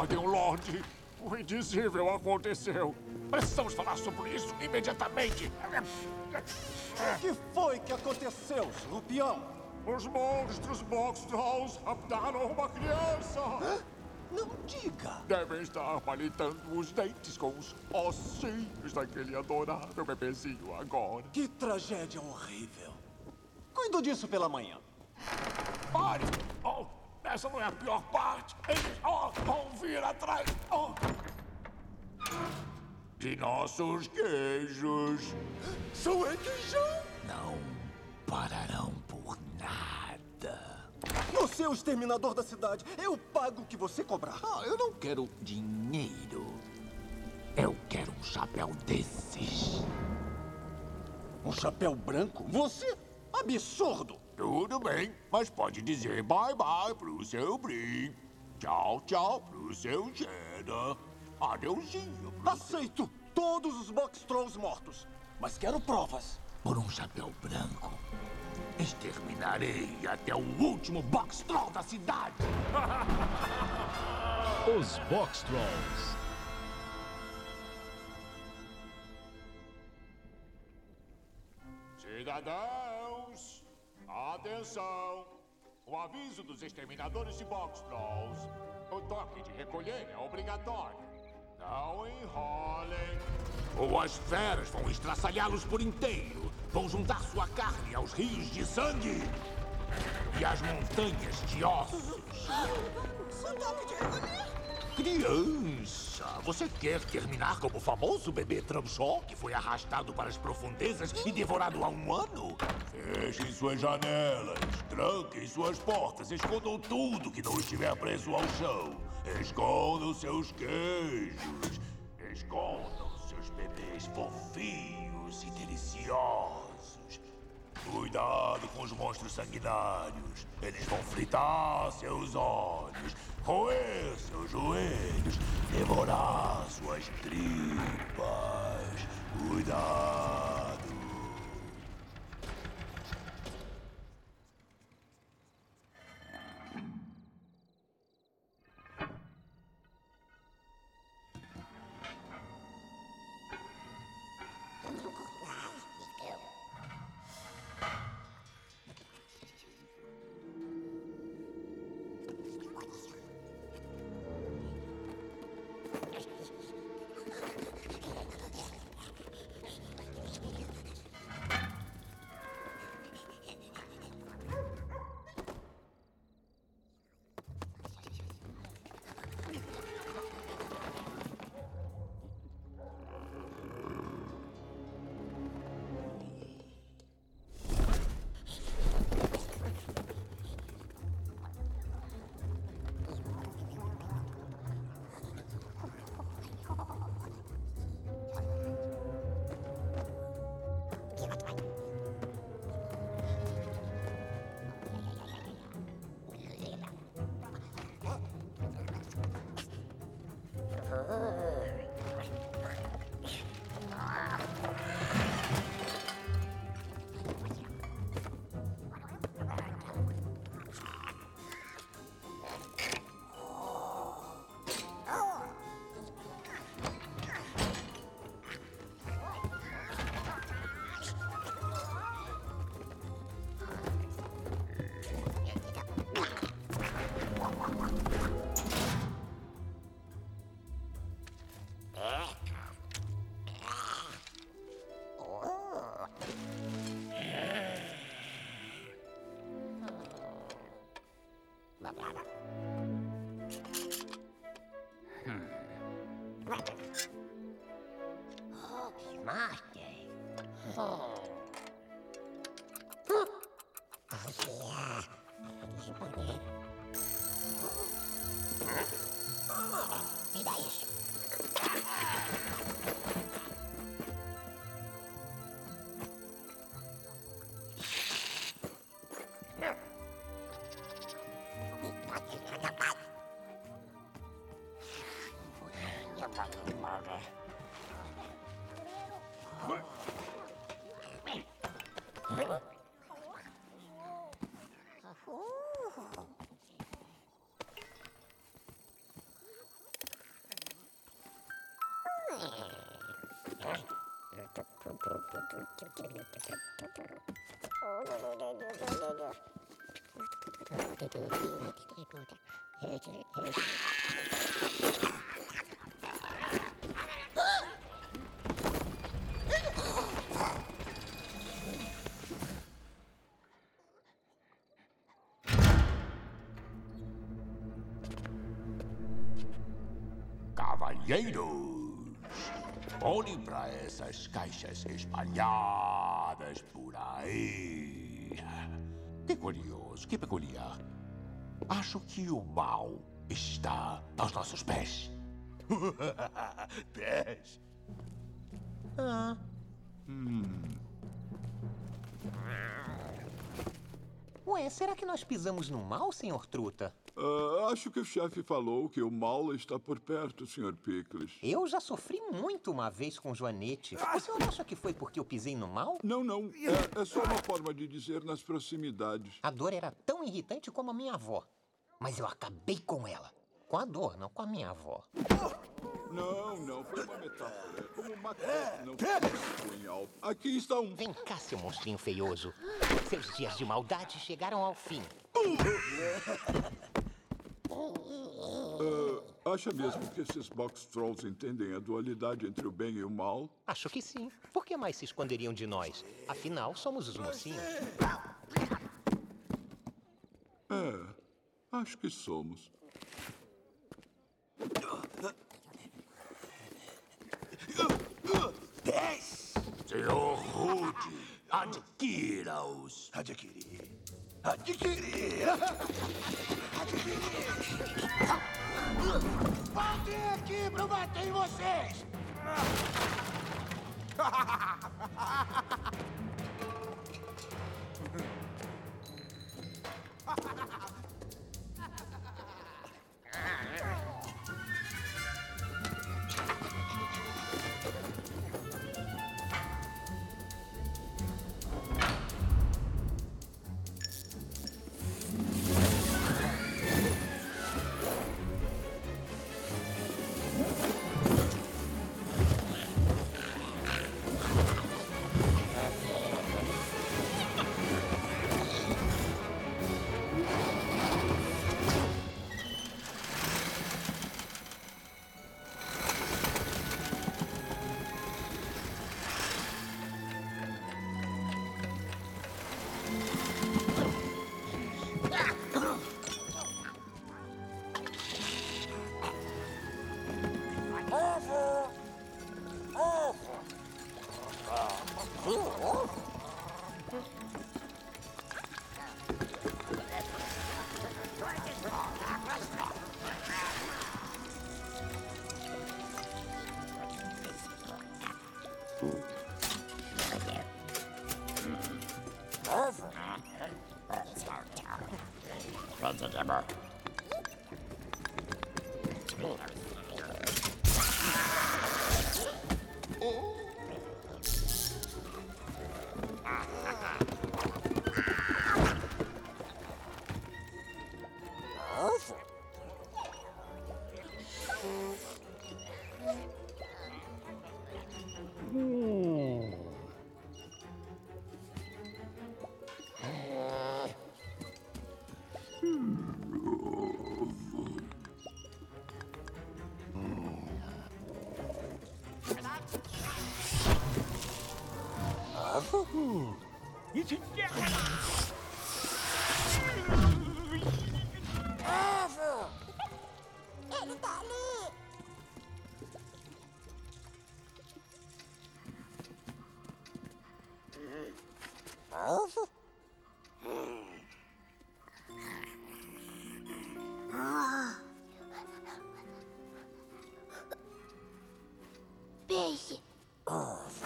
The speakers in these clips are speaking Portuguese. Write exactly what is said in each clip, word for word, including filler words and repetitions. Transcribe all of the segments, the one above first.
ordem, Lorde. O indizível aconteceu. Precisamos falar sobre isso imediatamente. O que foi que aconteceu, Rupião? Os monstros Box Trolls raptaram uma criança. Não diga! Devem estar palitando os dentes com os ossinhos daquele adorável bebezinho agora. Que tragédia horrível. Cuido disso pela manhã. Pare! Oh, essa não é a pior parte. Eles oh, vão vir atrás. Oh. De nossos queijos. São requeijão! Não pararão por nada. Você é o exterminador da cidade. Eu pago o que você cobrar. Ah, eu não quero dinheiro. Eu quero um chapéu desses. Um chapéu branco? Você? Absurdo! Tudo bem, mas pode dizer bye-bye pro seu Brie. Tchau, tchau pro seu Cheddar. Adeusinho. Pro Aceito todos os Box Trolls mortos. Mas quero provas. Por um chapéu branco, exterminarei até o último Box Troll da cidade. Os Box Trolls. Cidadãos, atenção! O aviso dos exterminadores de Box Trolls. O toque de recolher é obrigatório. Não enrolem. Ou as feras vão estraçalhá-los por inteiro. Vão juntar sua carne aos rios de sangue e às montanhas de ossos. O toque de recolher? Criança, você quer terminar como o famoso bebê Tramshaw que foi arrastado para as profundezas e devorado há um ano? Fechem suas janelas, tranquem suas portas, escondam tudo que não estiver preso ao chão. Escondam seus queijos, escondam seus bebês fofinhos e deliciosos. Cuidado com os monstros sanguinários. Eles vão fritar seus olhos, roer seus joelhos, devorar suas tripas. Cuidado. Me dá isso. Cavalheiros, olhem para essas caixas espalhadas por aí. Que curioso, que peculiar. Acho que o mal está aos nossos pés. Pés? Ah. Hum. Ué, será que nós pisamos no mal, senhor Truta? Uh, acho que o chefe falou que o mal está por perto, senhor Pickles. Eu já sofri muito uma vez com Joanete. O senhor acha que foi porque eu pisei no mal? Não, não. É, é só uma forma de dizer nas proximidades. A dor era tão irritante como a minha avó. Mas eu acabei com ela. Com a dor, não com a minha avó. Não, não. Foi uma metáfora. É como Macbeth não ficou em alto. Aqui está um... Vem cá, seu monstrinho feioso. Seus dias de maldade chegaram ao fim. Uh, acha mesmo que esses box trolls entendem a dualidade entre o bem e o mal? Acho que sim. Por que mais se esconderiam de nós? Afinal, somos os mocinhos. É, acho que somos. Dez! Senhor Rude, adquira-os. Adquirir. Adquirir. Voltem aqui pra eu bater em vocês! Ele tá ali! Ovo? Peixe. Ovo.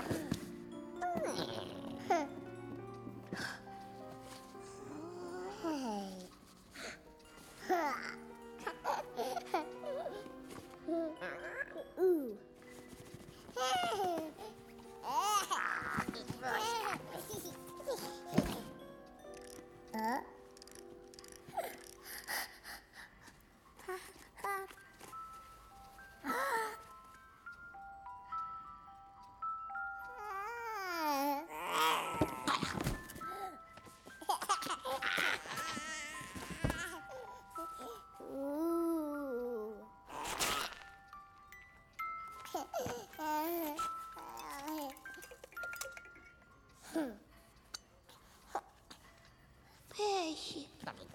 Peixe.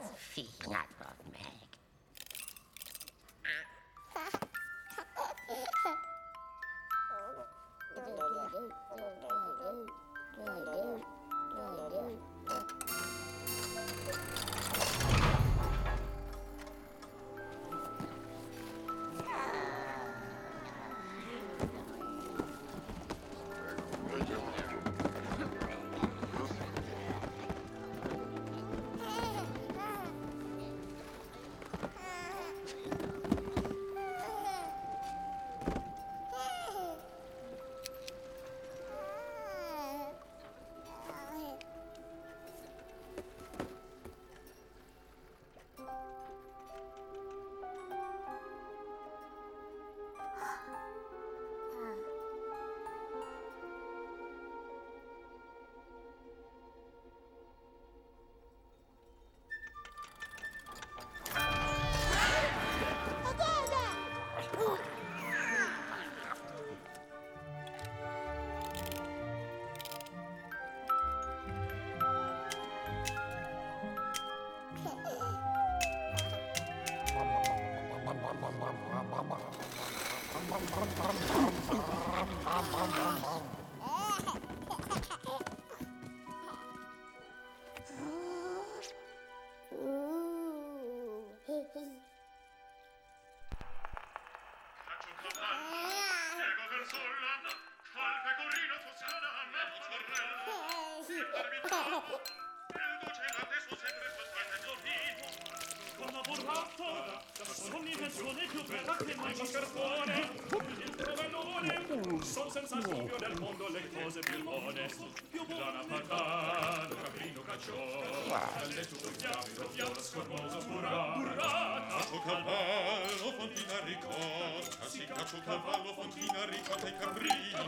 Sono senza dubbio nel mondo le cose più buone. Grana patano, caprino cacciò, le tue fiamme, fiamme scormosa burrata. Caccio cavallo, fontina ricotta, si caccio cavallo, fontina ricotta e caprino.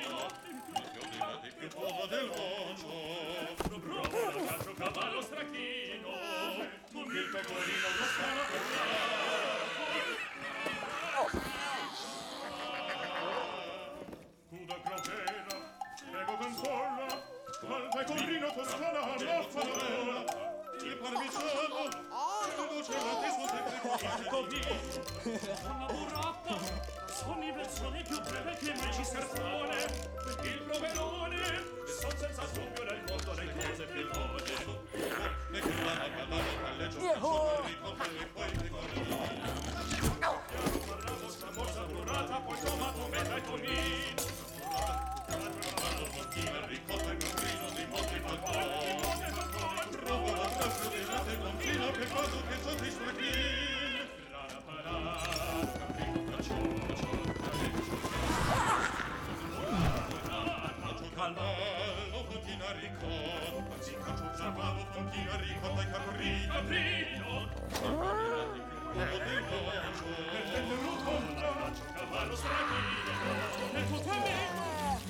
Il fiore di più poco del mondo. Provo caccio cavallo stracchino, il pecorino lo stava per al pecorino toscana alla fanella, il parmigiano, il dolce suo segreto. Una burrata, sono i versioni più breve che mai ci scarpone, il provolone, son senza dubbio nel mondo le cose più buone. E che la ballata palleggio caccio ricotta e poi pecorino. Parlavo scamorza burrata, poi tomato, meta e tonino. Fontina ricotta e caprino di molti balconi. Provo la traccia di latte fontina, peccato che ciò ti stracchini. Grana parata, caprino cacciò, caccio cavallo, fontina ricotta, si caccio cavallo, fontina ricotta e caprino. caprino, Poco del mondo. e venuto caccio cavallo stracchino, e tutte me.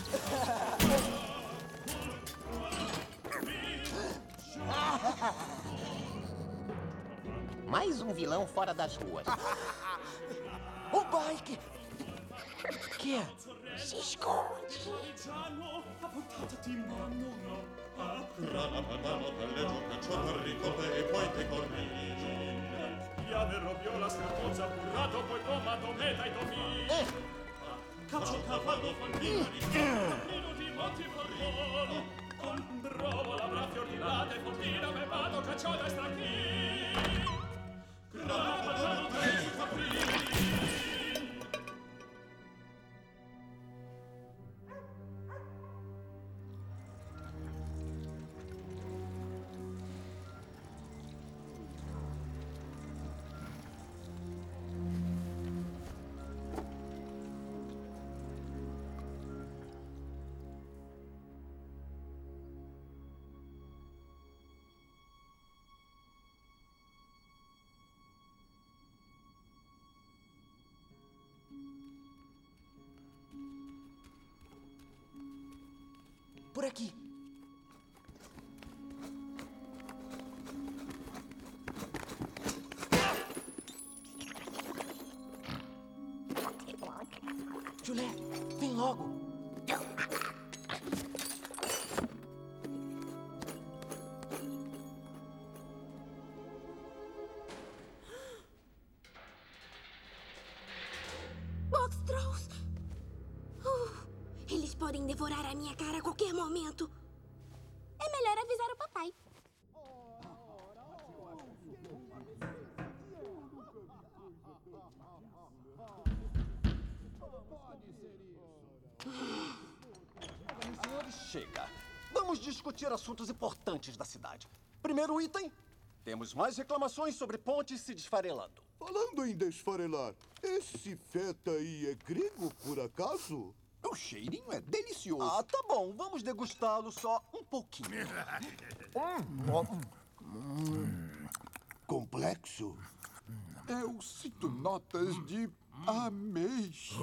Mais um vilão fora das ruas. O bike! Que é? Se esconde. A portata di mano. Grana padano, palleggio cacciò ricotta e poi pecorino. Chiave viola scapozza burrato, poi tomato, meta e tonino. Eh, Caccio cavallo fantina di caprino di monti falcone. Con brovo la braffia ordinata, fontina, me vado, cacciata e stracchino. Grana padano, palleggio caprino. Por aqui. Julé, vem logo. podem devorar a minha cara a qualquer momento. É melhor avisar o papai. Senhores, chega. Vamos discutir assuntos importantes da cidade. Primeiro item, temos mais reclamações sobre pontes se desfarelando. Falando em desfarelar, esse feta aí é grego, por acaso? O cheirinho é delicioso. Ah, tá bom. Vamos degustá-lo só um pouquinho. Complexo. Eu sinto notas de ameixa.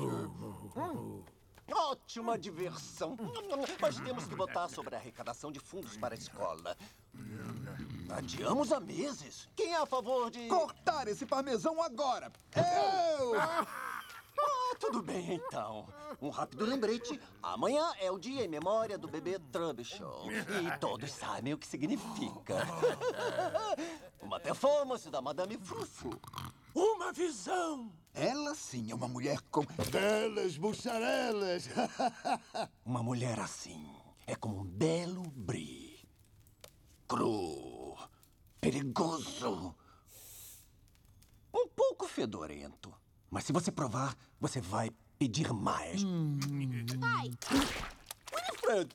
Ótima diversão. Mas temos que votar sobre a arrecadação de fundos para a escola. Adiamos há meses. Quem é a favor de... Cortar esse parmesão agora! Eu! Ah, tudo bem, então. Um rápido lembrete. Amanhã é o dia em memória do bebê Troubleshow. E todos sabem o que significa. Uma performance da Madame Frufru. Uma visão! Ela sim é uma mulher com belas mussarelas. Uma mulher assim é como um belo brie. Cru, perigoso, um pouco fedorento. Mas se você provar, você vai pedir mais. Hum. Pai! Winifred!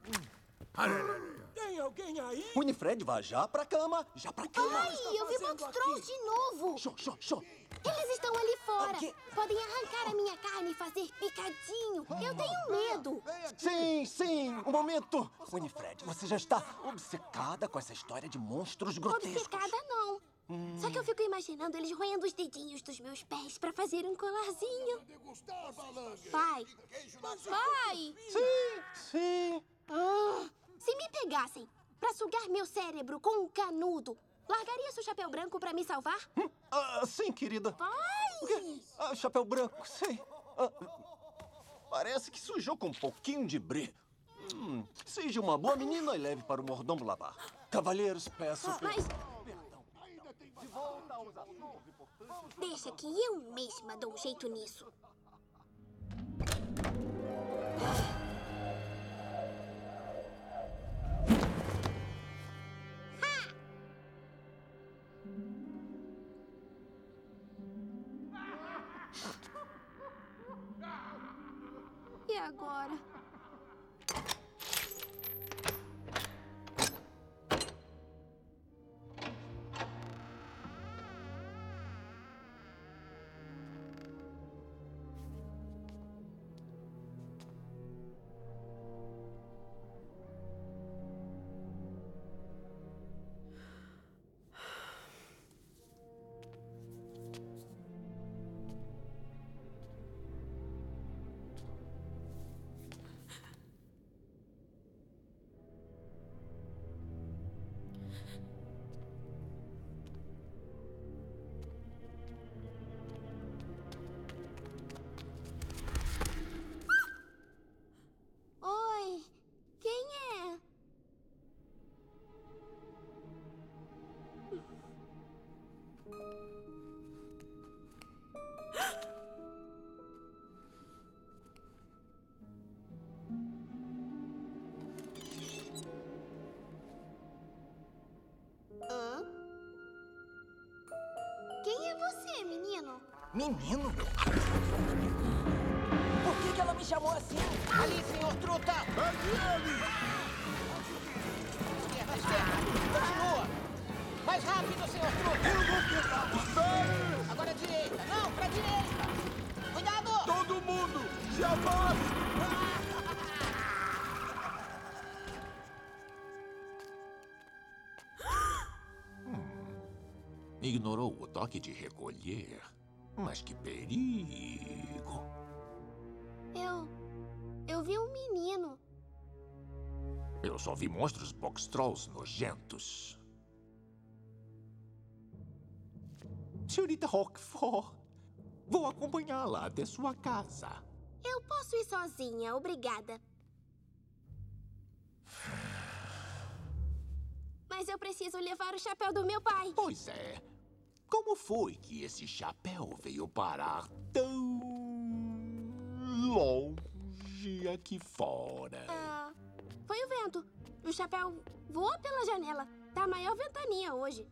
Tem alguém aí? Winifred, vá já pra cama, já pra cama. Pai, eu vi Boxtrolls de novo. Show, show, show. Eles estão ali fora. Podem arrancar a minha carne e fazer picadinho. Eu tenho medo. Sim, sim, um momento. Winifred, você já está obcecada com essa história de monstros grotescos. Obcecada, não. Hum. Só que eu fico imaginando eles roendo os dedinhos dos meus pés pra fazer um colarzinho. Pai! Pai! Sim, sim. Ah, se me pegassem pra sugar meu cérebro com um canudo, largaria seu chapéu branco pra me salvar? Hum, ah, sim, querida. Pai! Ah, chapéu branco, sei. Ah, parece que sujou com um pouquinho de brie. Hum, seja uma boa menina e leve para o mordomo lavar. Cavalheiros, peço... Mas... De volta aos assuntos importantes... Deixa que eu mesma dou um jeito nisso. E agora? Oi, quem é? Hã? Quem é você, menino? Menino? Por que, que ela me chamou assim? Ali, senhor Truta! É ele! Esquerda, esquerda! Continua! Mais rápido, senhor Truta! Eu vou tentar! Espere! Agora direita! Não, pra direita! Cuidado! Todo mundo! Se abaixe! Ignorou o toque de recolher. Mas que perigo! Eu... Eu vi um menino. Eu só vi monstros Boxtrolls nojentos. Senhorita Roquefort, vou acompanhá-la até sua casa. Eu posso ir sozinha, obrigada. Mas eu preciso levar o chapéu do meu pai. Pois é. Como foi que esse chapéu veio parar tão longe? foi aqui fora? Ah, foi o vento. O chapéu voou pela janela. Tá a maior ventania hoje.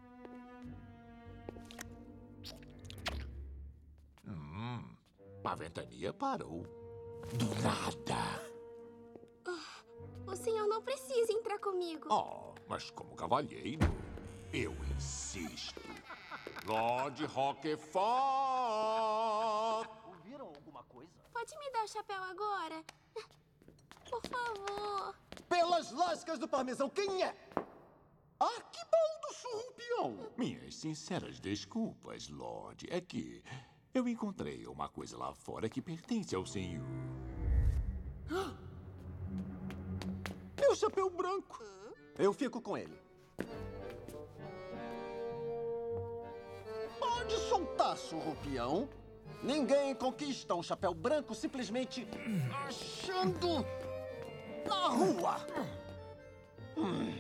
Hum, a ventania parou. Do nada. Oh, o senhor não precisa entrar comigo. Oh, mas como cavalheiro, eu insisto. Lord Roquefort! Ouviram alguma coisa? Pode me dar o chapéu agora? Por favor. Pelas lascas do parmesão, quem é? Arquibaldo Surrupião! Minhas sinceras desculpas, Lorde. É que eu encontrei uma coisa lá fora que pertence ao senhor. Meu chapéu branco. Eu fico com ele. Pode soltar, Surrupião. Ninguém conquista um chapéu branco simplesmente achando na rua. Hum.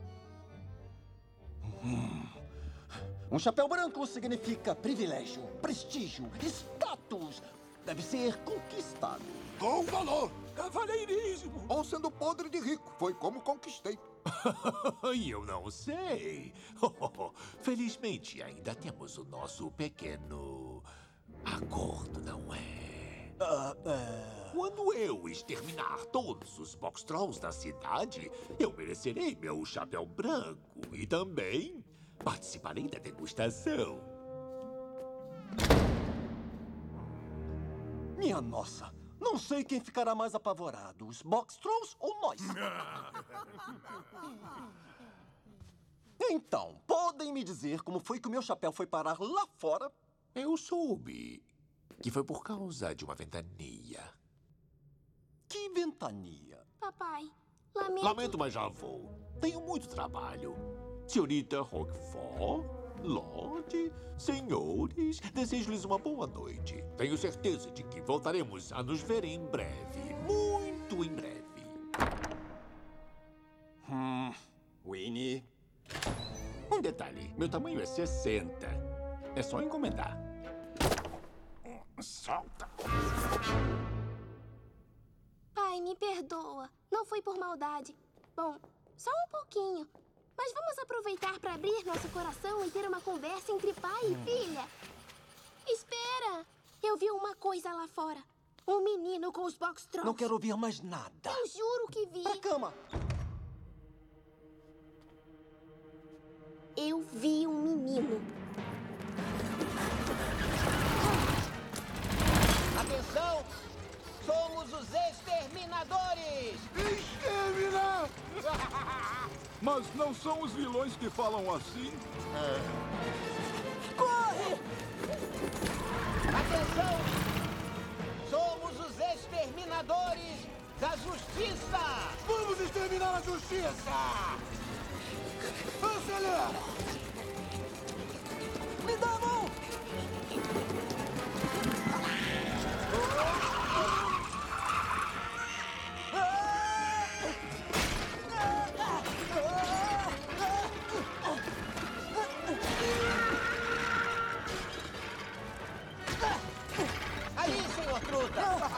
Hum. Um chapéu branco significa privilégio, prestígio, status. Deve ser conquistado. Com valor. Cavalheirismo. Ou sendo podre de rico. Foi como conquistei. E eu não sei. Felizmente, ainda temos o nosso pequeno acordo, não é? Uh, uh... Quando eu exterminar todos os Box Trolls da cidade, eu merecerei meu chapéu branco e também participarei da degustação. Minha nossa, não sei quem ficará mais apavorado, os Box Trolls ou nós. Então, podem me dizer como foi que o meu chapéu foi parar lá fora? Eu soube que foi por causa de uma ventania. Que ventania? Papai, lamento... Lamento, mas já vou. Tenho muito trabalho. Senhorita Roquefort, Lorde, senhores, desejo-lhes uma boa noite. Tenho certeza de que voltaremos a nos ver em breve. Muito em breve. Hum, Winnie... Um detalhe, meu tamanho é sessenta. É só encomendar. Solta. Pai, me perdoa. Não foi por maldade. Bom, só um pouquinho. Mas vamos aproveitar para abrir nosso coração e ter uma conversa entre pai e filha. Espera! Eu vi uma coisa lá fora. Um menino com os Box Trolls. Não quero ouvir mais nada. Eu juro que vi. Pra cama. Eu vi um menino. Atenção! Somos os exterminadores! Exterminar! Mas não são os vilões que falam assim? Corre! Atenção! Somos os exterminadores da justiça! Vamos exterminar a justiça! Acelera! Me dá a mão! Ali, senhor Truta!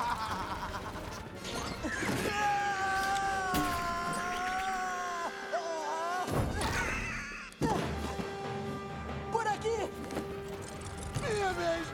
Por aqui! Minha vez!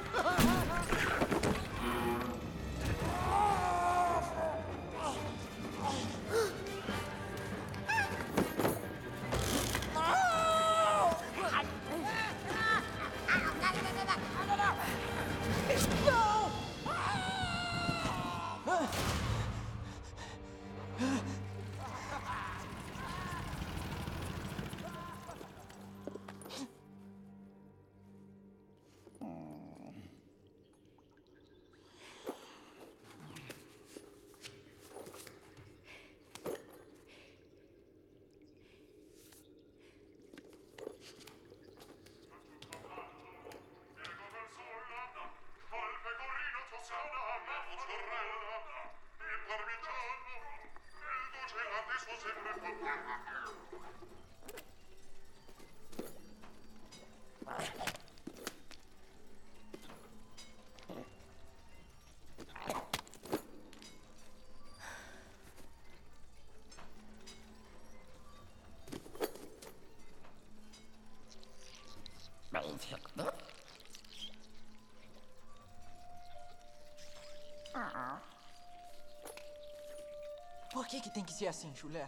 Por que que tem que ser assim, Chulé?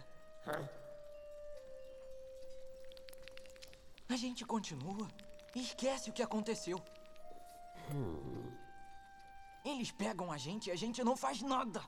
A gente continua e esquece o que aconteceu. Eles pegam a gente e a gente não faz nada.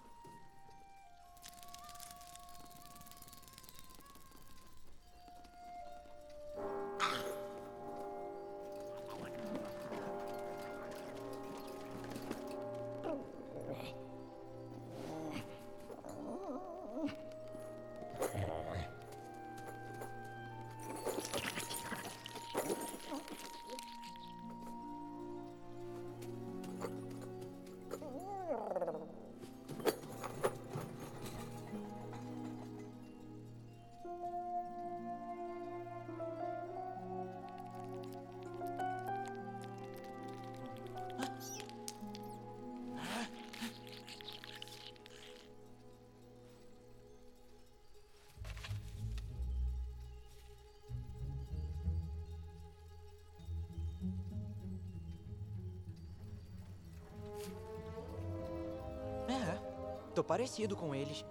É, tô parecido com eles.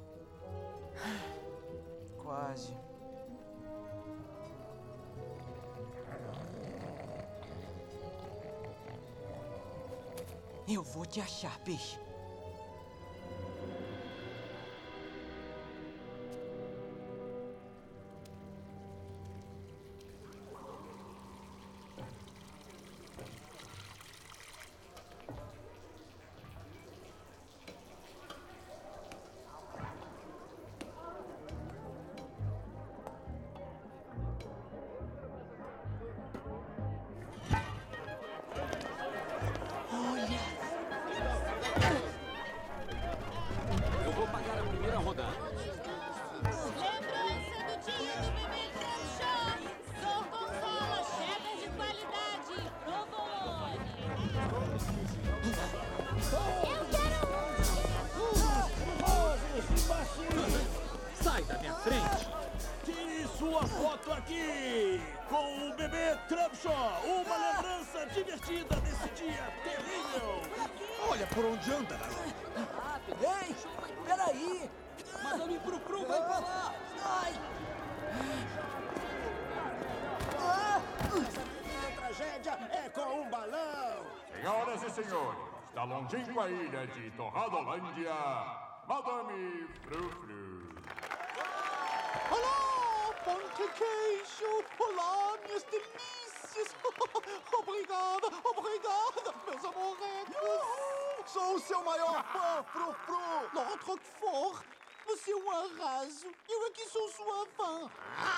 Quase. Eu vou te achar, peixe. Eu vou pagar a primeira rodada. Lembrança do dia do Bebê Trump Show. Sou Consola, cheddar de qualidade. Provolone. Eu quero Sai da minha frente! Tire sua foto aqui com o Bebê Trump Show. Uma lembrança divertida desse dia terrível. Olha por onde anda, garoto. Ei, peraí! Madame Cru Cru vai pra lá. Ai! A tragédia é com um balão. Senhoras e senhores, da longínqua ilha de Torradolândia, Madame Frufru. Olá, pão de queijo. Olá, minhas delícias. Obrigada, obrigada, meus amorrecos. Sou o seu maior fã, Frufru. Lord Roquefort, você é um arraso. Eu aqui sou sua fã.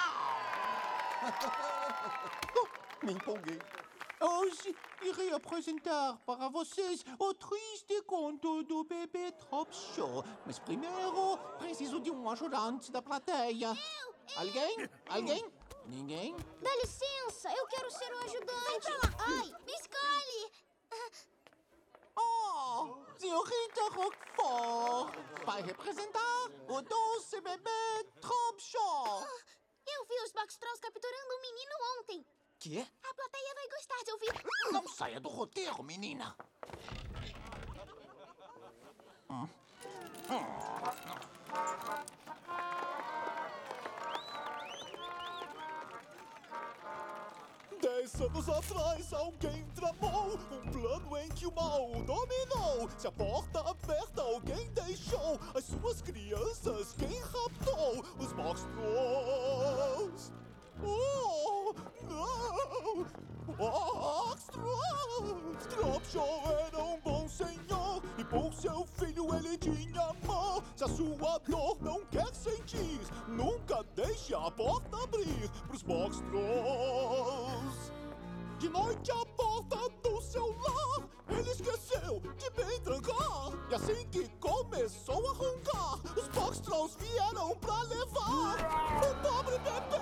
Oh, me empolguei. Hoje irei apresentar para vocês o triste conto do Bebê Trump Show. Mas primeiro, preciso de um ajudante da plateia. Eu! Alguém? Alguém? Ninguém? Dá licença, eu quero ser um ajudante. Sai pra lá. Ai, me escolhe. Oh, senhorita Roquefort vai representar o doce Bebê Trump Show. Eu vi os Boxtrolls capturando um menino ontem. Quê? A plateia vai gostar de ouvir. Não saia do roteiro, menina. Hum. Dez anos atrás, alguém tramou um plano em que o mal dominou. Se a porta aberta alguém deixou, as suas crianças quem raptou? Os Boxtrolls. Oh, não! Boxtrolls! Trump Show era um bom senhor e por seu filho ele tinha amor. Se a sua dor não quer sentir, nunca deixe a porta abrir pros Boxtrolls. De noite a porta do seu lar ele esqueceu de bem trancar. E assim que começou a roncar, os Boxtrolls vieram pra levar o pobre bebê.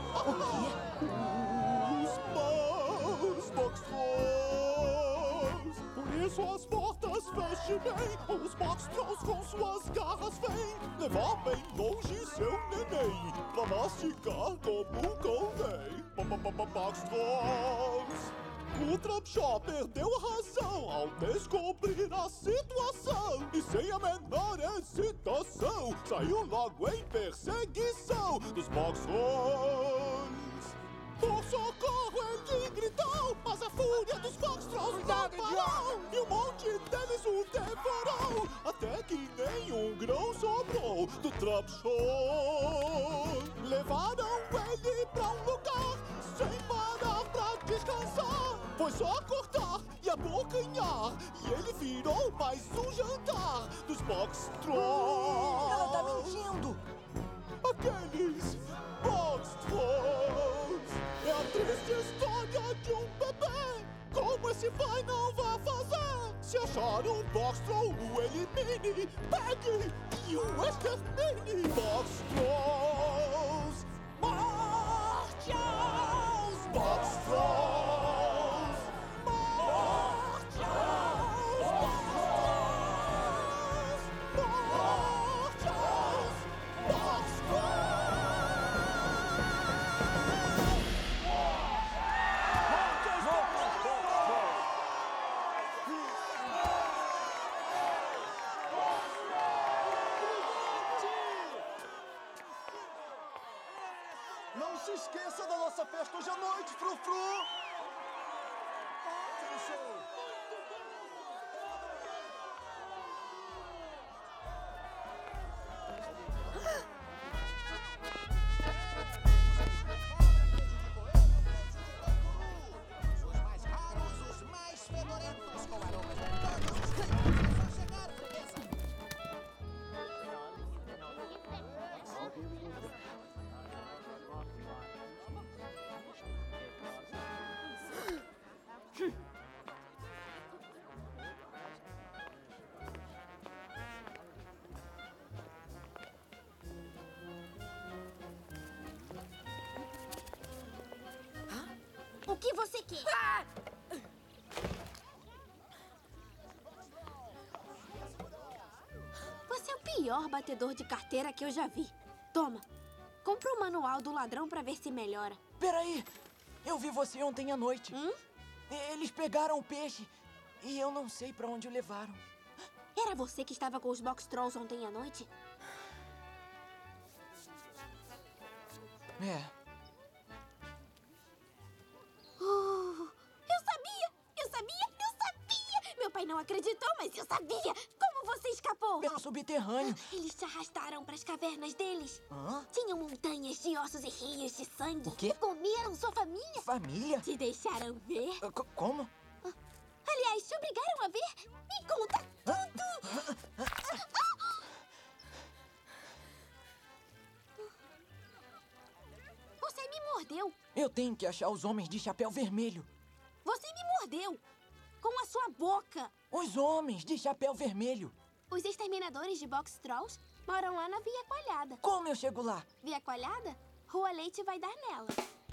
Os Boxtrolls. Por isso as portas feche bem. Os Boxtrolls com suas garras vêm levar bem longe seu neném pra mastigar como convém. Boxtrolls. O Trapjaw perdeu a razão ao descobrir a situação. E sem a menor hesitação, saiu logo em perseguição dos Boxtrolls. Por socorro ele gritou, mas a fúria dos Boxtrolls não parou. E um monte deles o devorou, até que nenhum grão sobrou do Trapjaw. Levaram ele pra um lugar sem parar pra descansar. Foi só cortar e abocanhar, e ele virou mais um jantar dos Boxtrolls. Ela tá mentindo! Aqueles Boxtrolls é a triste história de um bebê. Como esse pai não vai fazer? Se achar um Boxtroll, o elimine, pegue e o extermine. Boxtrolls, morte aos Boxtrolls, morte aos Boxtrolls, morte aos Boxtrolls. Não se esqueça da nossa festa hoje à noite, Frufru! Os mais raros, os mais fedorentos, com aromas de todos os tipos. É só chegar, beleza? O que você quer? Ah! Você é o pior batedor de carteira que eu já vi. Toma, compra o manual do ladrão pra ver se melhora. Peraí, eu vi você ontem à noite. Hum? Eles pegaram o peixe e eu não sei pra onde o levaram. Era você que estava com os Boxtrolls ontem à noite? É. Oh, eu sabia! Eu sabia! Eu sabia! Meu pai não acreditou, mas eu sabia! Como você escapou? Pelo subterrâneo. Eles te arrastaram para as cavernas deles. Hã? Tinham montanhas de ossos e rios de sangue. O quê? E comeram sua família. Família? Te deixaram ver. C- como? Aliás, te obrigaram a ver. Me conta tudo! Você me mordeu. Eu tenho que achar os homens de chapéu vermelho. Você me mordeu. Com a sua boca. Os homens de chapéu vermelho. Os exterminadores de Boxtrolls moram lá na Via Coalhada. Como eu chego lá? Via Coalhada? Rua Leite vai dar nela.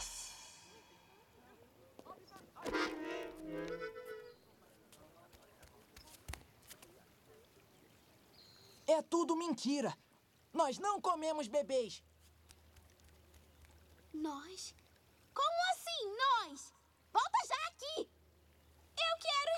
É tudo mentira. Nós não comemos bebês. Nós? Como assim, nós? Volta já aqui! Eu quero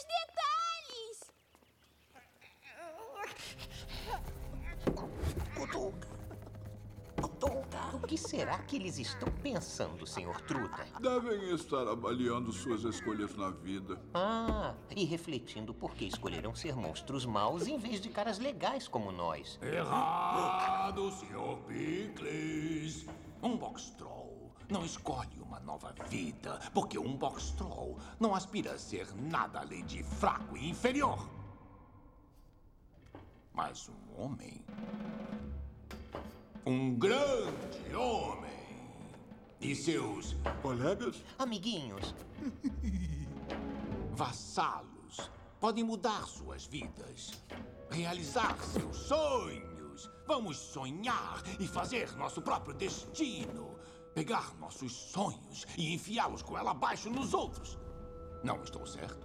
os detalhes! Cutuca! Cutuca! O que será que eles estão pensando, senhor Truta? Devem estar avaliando suas escolhas na vida. Ah, e refletindo por que escolheram ser monstros maus em vez de caras legais como nós. Errado, senhor Pickles. Um Boxtroll não escolhe uma nova vida, porque um Boxtroll não aspira a ser nada além de fraco e inferior. Mas um homem... Um grande homem... E seus... Colegas? Amiguinhos. Vassalos podem mudar suas vidas, realizar seus sonhos. Vamos sonhar e fazer nosso próprio destino. Pegar nossos sonhos e enfiá-los com ela abaixo nos outros. Não estou certo?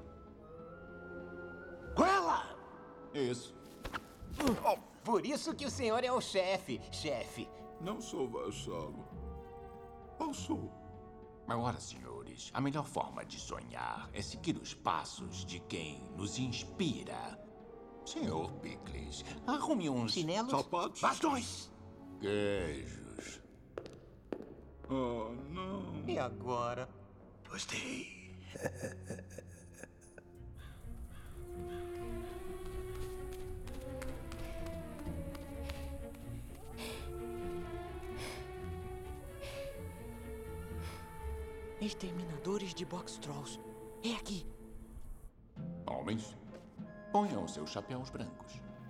Goela! Isso. Oh, por isso que o senhor é o chefe, chefe. Não sou vassalo. Ou sou? Agora, senhores, Pickles, a melhor forma de sonhar é seguir os passos de quem nos inspira. Senhor Pickles, arrume uns... Chinelos? Sapatos? Bastões! Queijos. Oh, não. E agora? Gostei. Exterminadores de Box Trolls. É aqui. Homens, ponham seus chapéus brancos.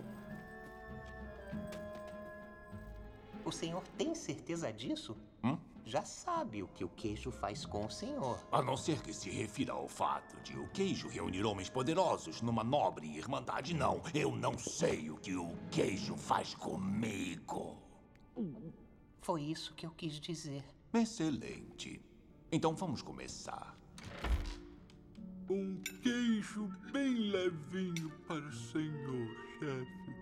O senhor tem certeza disso? Hum? Já sabe o que o queijo faz com o senhor. A não ser que se refira ao fato de o queijo reunir homens poderosos numa nobre irmandade. Não, eu não sei o que o queijo faz comigo. Foi isso que eu quis dizer. Excelente. Então vamos começar. Um queijo bem levinho para o senhor, chefe.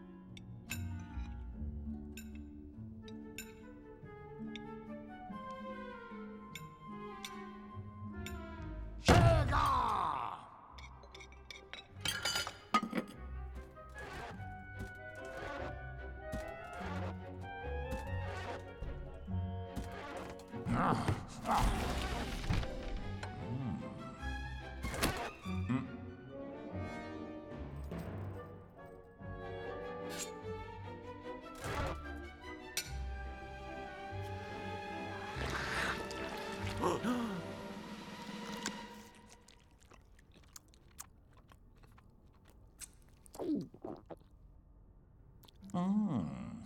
Hum.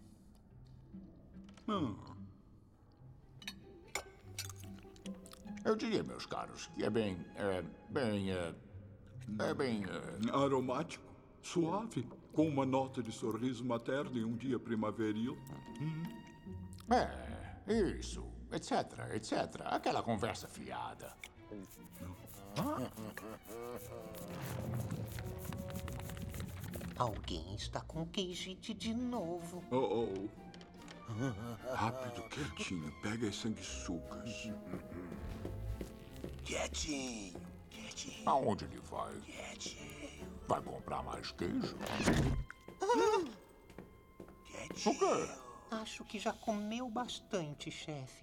Hum. Eu diria, meus caros, que é bem... É, bem... É, é bem... É... Aromático, suave, com uma nota de sorriso materno em um dia primaveril. Hum. É, isso, etc, etc. Aquela conversa fiada. Ah. Alguém está com queijite de novo. Oh, oh. Rápido, quietinho. Pega as sanguessugas. Quietinho, quietinho. Aonde ele vai? Quietinho. Vai comprar mais queijo? Quietinho. O quê? Acho que já comeu bastante, chefe.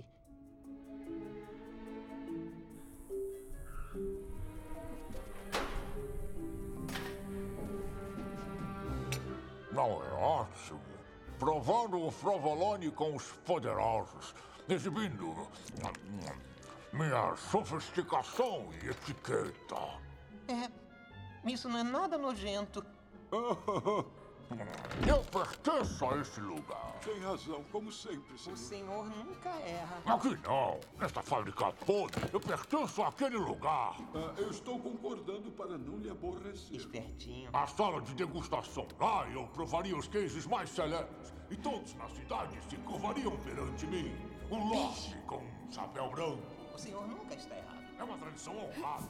Não é ótimo? Provando o Frovolone com os poderosos, exibindo minha sofisticação e etiqueta. É, isso não é nada nojento. Eu pertenço a esse lugar. Tem razão, como sempre, senhor. O senhor nunca erra. Aqui não. Nesta fábrica podre, eu pertenço àquele lugar. Ah, eu estou concordando para não lhe aborrecer. Espertinho. A sala de degustação. Lá eu provaria os queijos mais seletos. E todos na cidade se curvariam perante mim. Um lorde com um chapéu branco. O senhor nunca está errado. É uma tradição honrada.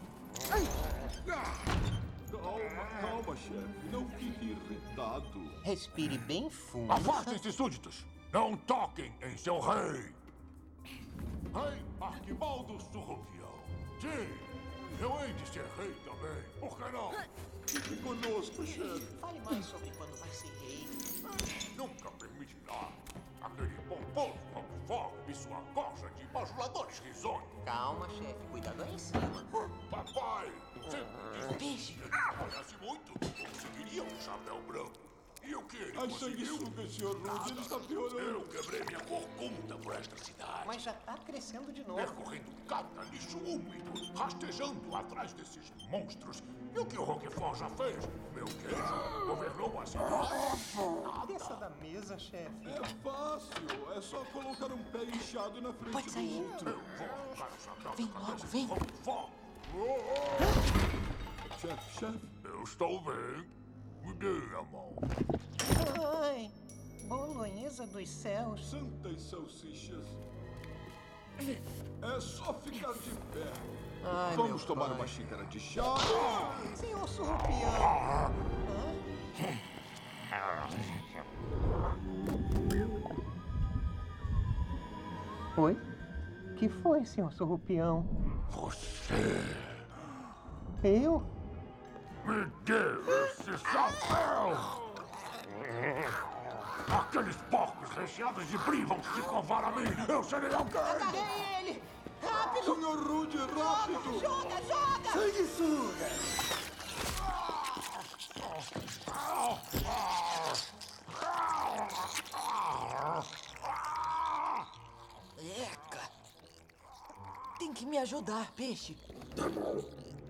Calma, calma, chefe. Não fique irritado. Respire bem fundo. Afastem-se, súditos. Não toquem em seu rei. Rei Arquibaldo Surrupião. Sim, eu hei de ser rei também. Por que não? Fique conosco, chefe. Fale mais sobre quando vai ser rei. Nunca permitirá aquele pomposo Roquefort e sua corja de bajuladores risonhos. Calma, chefe. Cuidado aí em cima. Papai, sempre disse que ele trabalhasse muito, conseguiria um chapéu branco. E o que ele Ai, conseguiu? sanguessuga, senhor Rude, ele está piorando. Eu quebrei minha corcunda por esta cidade. Mas já tá crescendo de novo. Percorrendo cada lixo úmido, rastejando atrás desses monstros. E o que o Roquefort já fez? Meu queijo governou a cidade. Desça da mesa, chefe. É fácil. É só colocar um pé inchado na frente Pode sair. do outro. Eu vou arrancar o chapéu Vem da logo, cabeça vem. do Roquefort. Chefe, chefe. Eu estou bem. Me dê a mão. Ai, bolonhesa dos céus. Santas salsichas. É só ficar de pé. Ai, Vamos meu tomar pai. uma xícara de chá. Senhor Surrupião. Oi? Que foi, senhor Surrupião? Você... Eu? Me dê esse chapéu! Aqueles porcos recheados de brie vão se covar a mim! Eu serei alguém! Agarrei ele! Rápido! Senhor Rude, rápido! Joga, joga! Sanguessuga! Eca! Tem que me ajudar, peixe. Tá bom.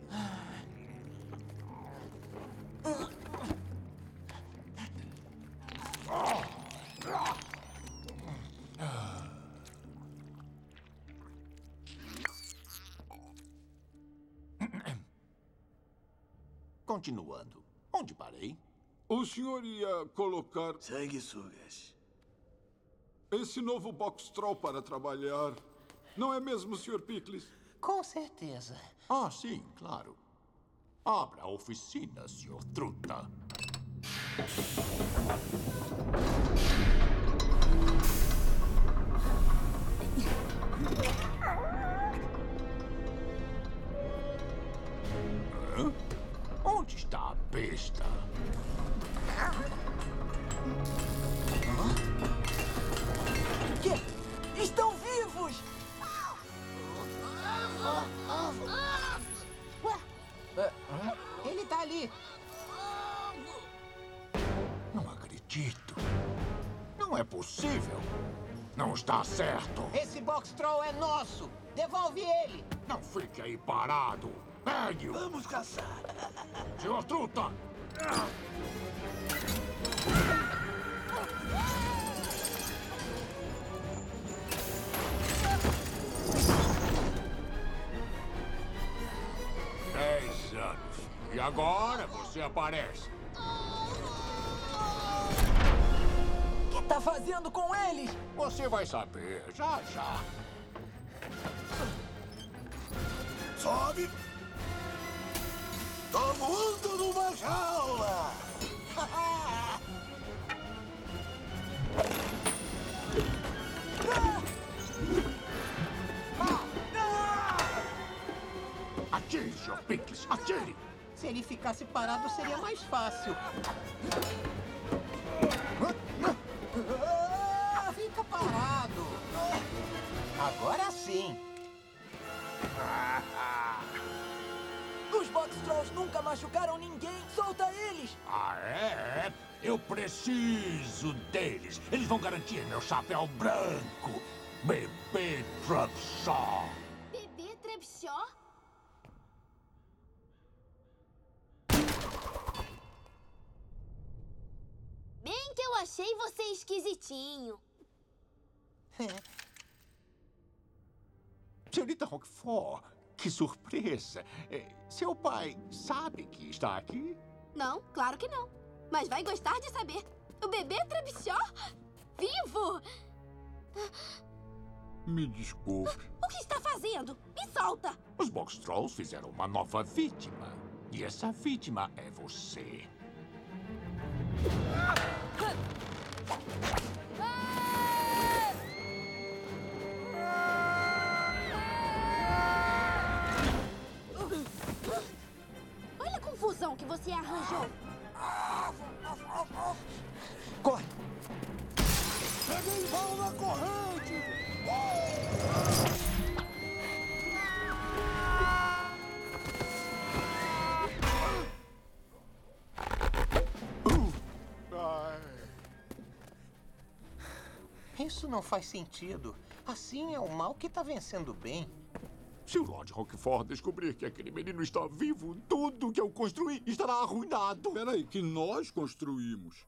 Continuando. Onde parei? O senhor ia colocar Sanguessugas. esse novo box troll para trabalhar. Não é mesmo, senhor Pickles? Com certeza. Ah, sim, claro. Abra a oficina, senhor Truta. Hã? Onde está a besta? Que? Estão vivos! Ué, ele tá ali. Não acredito. Não é possível. Não está certo. Esse box troll é nosso. Devolve ele. Não fique aí parado. Pegue-o. Vamos caçar. Senhor Truta! Dez anos. E agora você aparece. O que tá fazendo com eles? Você vai saber, já, já. Sobe! Tô voando numa jaula! Atire, senhor Pickles, atire! Se ele ficasse parado, seria mais fácil. Fica parado. Agora sim. Os box trolls nunca machucaram ninguém. Solta eles! Ah, é? Eu preciso deles. Eles vão garantir meu chapéu branco. Bebê Trubshaw. Bebê Trubshaw? Bem que eu achei você esquisitinho. Senhorita Roquefort, que surpresa. É, seu pai sabe que está aqui? Não, claro que não. Mas vai gostar de saber. O bebê Trubshaw? Vivo! Me desculpe. O que está fazendo? Me solta! Os Box Trolls fizeram uma nova vítima. E essa vítima é você. Olha a confusão que você arranjou. Corre! Peguei pau na corrente! Isso não faz sentido. Assim é o mal que tá vencendo o bem. Se o Lord Roquefort descobrir que aquele menino está vivo, tudo que eu construí estará arruinado. Peraí, que nós construímos.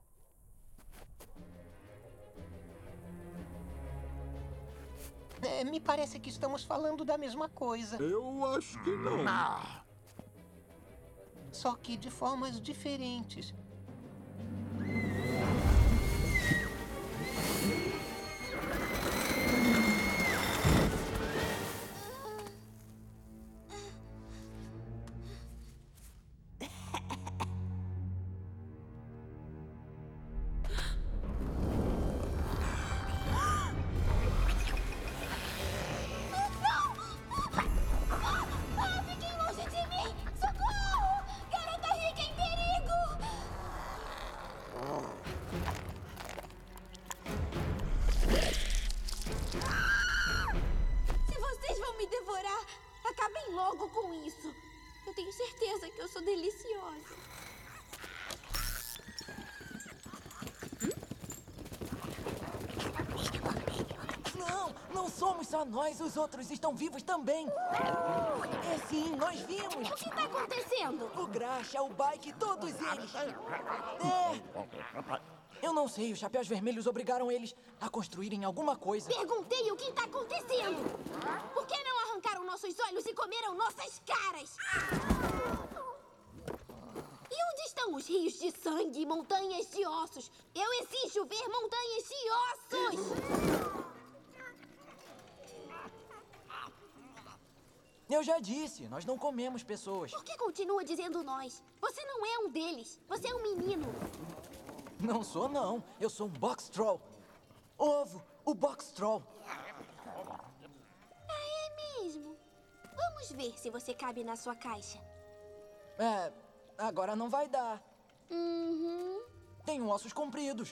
É, me parece que estamos falando da mesma coisa. Eu acho que não. Ah. Só que de formas diferentes. somos só nós, os outros estão vivos também. É sim, nós vimos. O que tá acontecendo? O Graxa, o Bike, todos eles. É. Eu não sei, os Chapéus Vermelhos obrigaram eles a construírem alguma coisa. Perguntei o que tá acontecendo. Por que não arrancaram nossos olhos e comeram nossas caras? E onde estão os rios de sangue e montanhas de ossos? Eu exijo ver montanhas de ossos! Eu já disse, nós não comemos pessoas. Por que continua dizendo nós? Você não é um deles. Você é um menino. Não sou, não. Eu sou um Box Troll. Ovo, o Box Troll. Ah, é mesmo? Vamos ver se você cabe na sua caixa. É, agora não vai dar. Uhum. Tenho ossos compridos.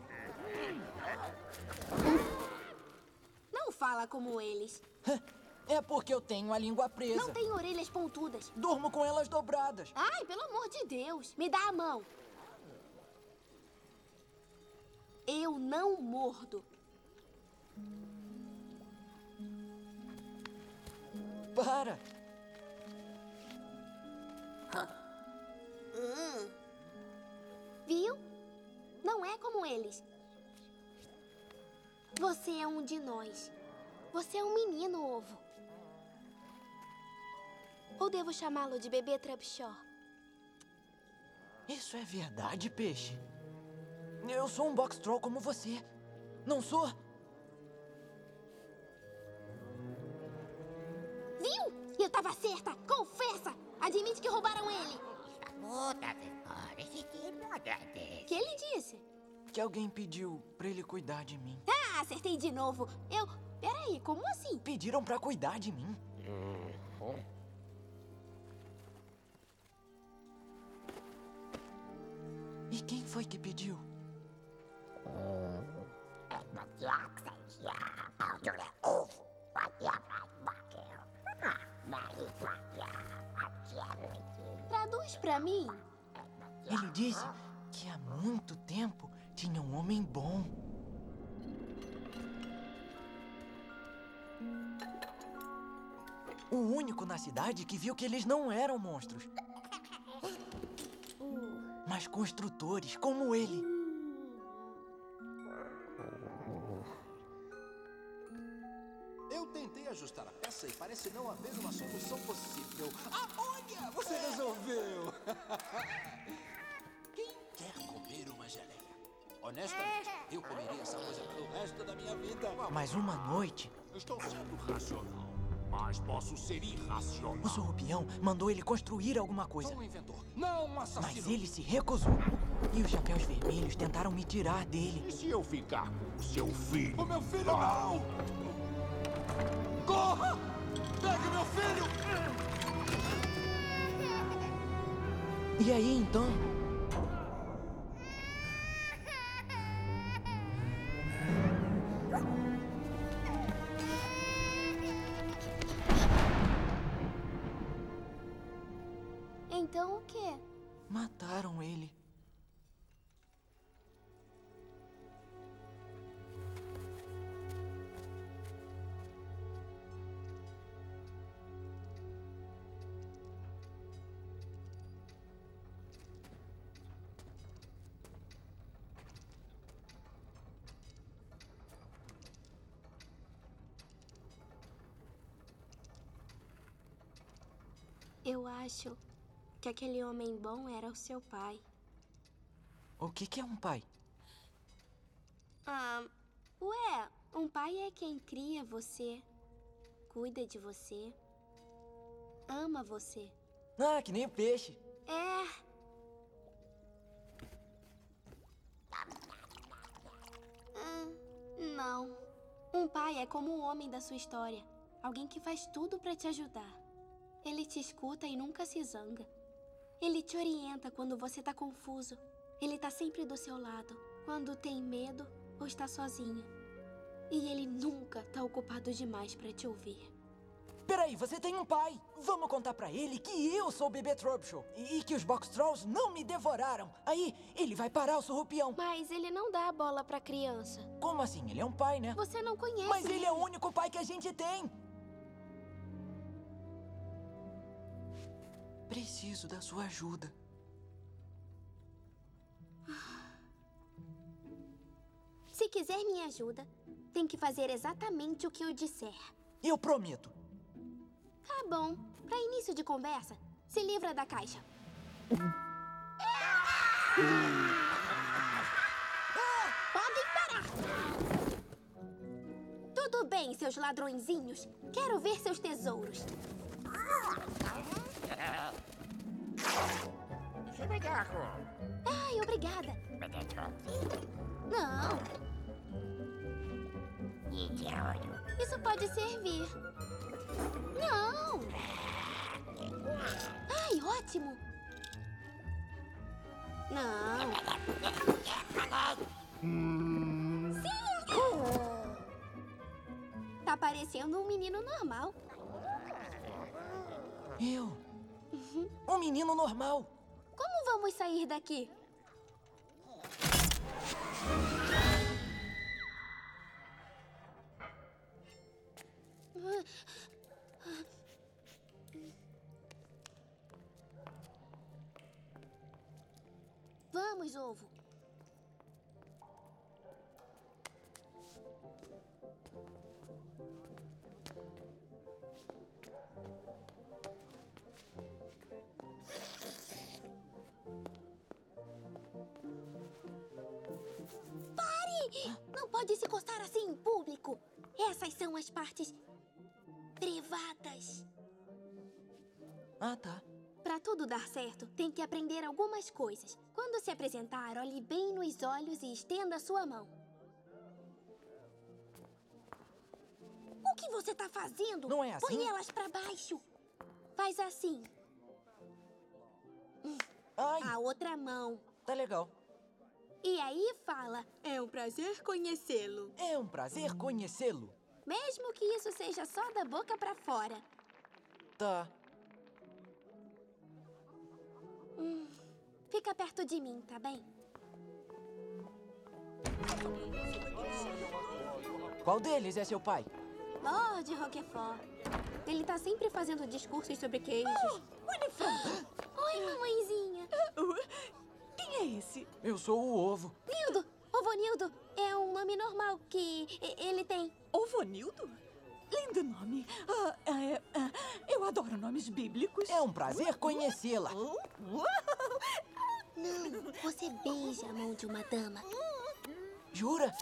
Não fala como eles. É porque eu tenho a língua presa. Não tem orelhas pontudas. Durmo com elas dobradas. Ai, pelo amor de Deus. Me dá a mão. Eu não mordo. Para. Hum. Viu? Não é como eles. Você é um de nós. Você é um menino, Ovo. Ou devo chamá-lo de bebê Trubshaw? Isso é verdade, peixe? Eu sou um Box Troll como você. Não sou? Viu? Eu tava certa. Confessa. Admite que roubaram ele. O que ele disse? Que alguém pediu pra ele cuidar de mim. Ah, acertei de novo. Eu... Peraí, como assim? Pediram pra cuidar de mim. E quem foi que pediu? Traduz pra mim. Ele disse que há muito tempo tinha um homem bom. O único na cidade que viu que eles não eram monstros. Mas construtores como ele. Eu tentei ajustar a peça e parece não haver uma solução possível. Ah, olha! Você resolveu! Quem quer comer uma geleia? Honestamente, eu comeria essa coisa pelo resto da minha vida. Mas uma noite... Estou sendo racional, mas posso ser irracional. O Surrupião mandou ele construir alguma coisa. Sou um inventor, não um assassino. Mas ele se recusou. E os Chapéus Vermelhos tentaram me tirar dele. E se eu ficar com o seu filho? O meu filho não! Corra! Pegue meu filho! E aí, então? Então o quê? Mataram ele. Eu acho que aquele homem bom era o seu pai. O que que é um pai? Ah, ué, um pai é quem cria você, cuida de você, ama você. Ah, que nem peixe. É. Hum, não. Um pai é como o homem da sua história. Alguém que faz tudo pra te ajudar. Ele te escuta e nunca se zanga. Ele te orienta quando você tá confuso. Ele tá sempre do seu lado, quando tem medo ou está sozinho. E ele nunca tá ocupado demais pra te ouvir. Peraí, você tem um pai. Vamos contar pra ele que eu sou o bebê Trubshaw e, e que os Box Trolls não me devoraram. Aí, ele vai parar o surrupião. Mas ele não dá a bola pra criança. Como assim? Ele é um pai, né? Você não conhece. Mas ele é o único pai que a gente tem. Preciso da sua ajuda. Se quiser minha ajuda, tem que fazer exatamente o que eu disser. Eu prometo. Tá bom. Pra início de conversa, se livra da caixa. Podem parar! Tudo bem, seus ladrõezinhos. Quero ver seus tesouros. Ai, obrigada. Não. Isso pode servir. Não. Ai, ótimo. Não. Cinco. Tá parecendo um menino normal. Eu? Um menino normal. Como vamos sair daqui? Vamos, ovo. Pare! Não pode se encostar assim em público. Essas são as partes privadas. Ah, tá. Pra tudo dar certo, tem que aprender algumas coisas. Quando se apresentar, olhe bem nos olhos e estenda sua mão. O que você tá fazendo? Não é assim? Põe elas pra baixo. Faz assim. Ai. A outra mão. Tá legal. E aí fala, é um prazer conhecê-lo. É um prazer conhecê-lo. Mesmo que isso seja só da boca pra fora. Tá. Hum, fica perto de mim, tá bem? Qual deles é seu pai? Lord Roquefort. Ele tá sempre fazendo discursos sobre queijos. Oh, Oi, mamãezinha. Quem é esse? Eu sou o Ovo. Nildo. Ovonildo é um nome normal que ele tem. Ovonildo? Lindo nome. Ah, é, ah, eu adoro nomes bíblicos. É um prazer conhecê-la. Não, você beija a mão de uma dama. Jura?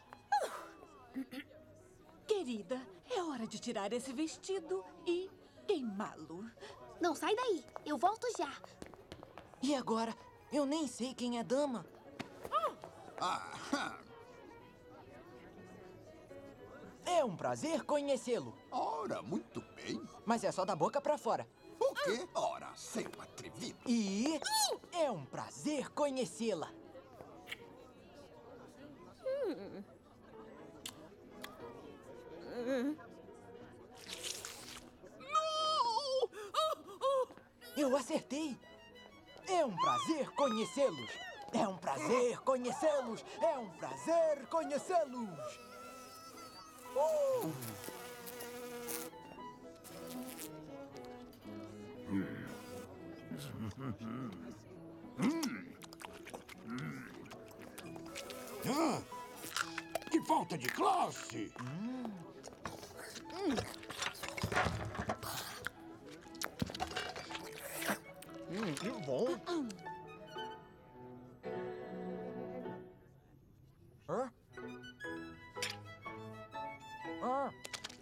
Querida, é hora de tirar esse vestido e queimá-lo. Não sai daí, eu volto já. E agora? Eu nem sei quem é dama. Ah, É um prazer conhecê-lo. ora, muito bem. Mas é só da boca pra fora. O quê? Ora, seu atrevido. E é um prazer conhecê-la. Hum. Hum. Eu acertei. É um prazer conhecê-los. É um prazer conhecê-los. É um prazer conhecê-los. Oh! Ah, que falta de classe! Hum. Hum, que bom. Hã? Ah.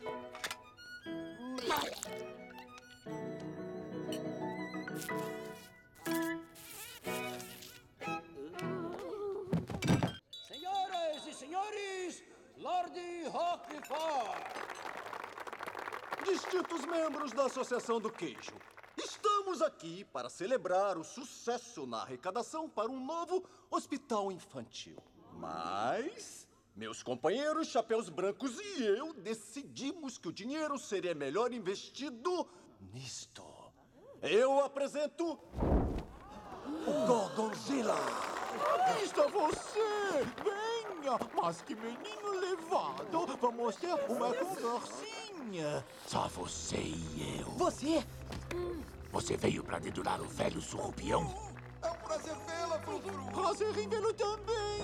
Senhoras e senhores, Lord Roquefort. Distintos membros da Associação do Queijo. Estamos aqui para celebrar o sucesso na arrecadação para um novo hospital infantil. Mas Meus companheiros chapéus brancos e eu decidimos que o dinheiro seria melhor investido nisto. Eu apresento o Gorgonzilla. Aqui está você! Venha! Mas que menino levado! Vamos ter uma conversinha. Só você e eu. Você? Você veio pra dedurar o velho surrupião? É um prazer vê-la, Frufru. Prazer em vê-lo também.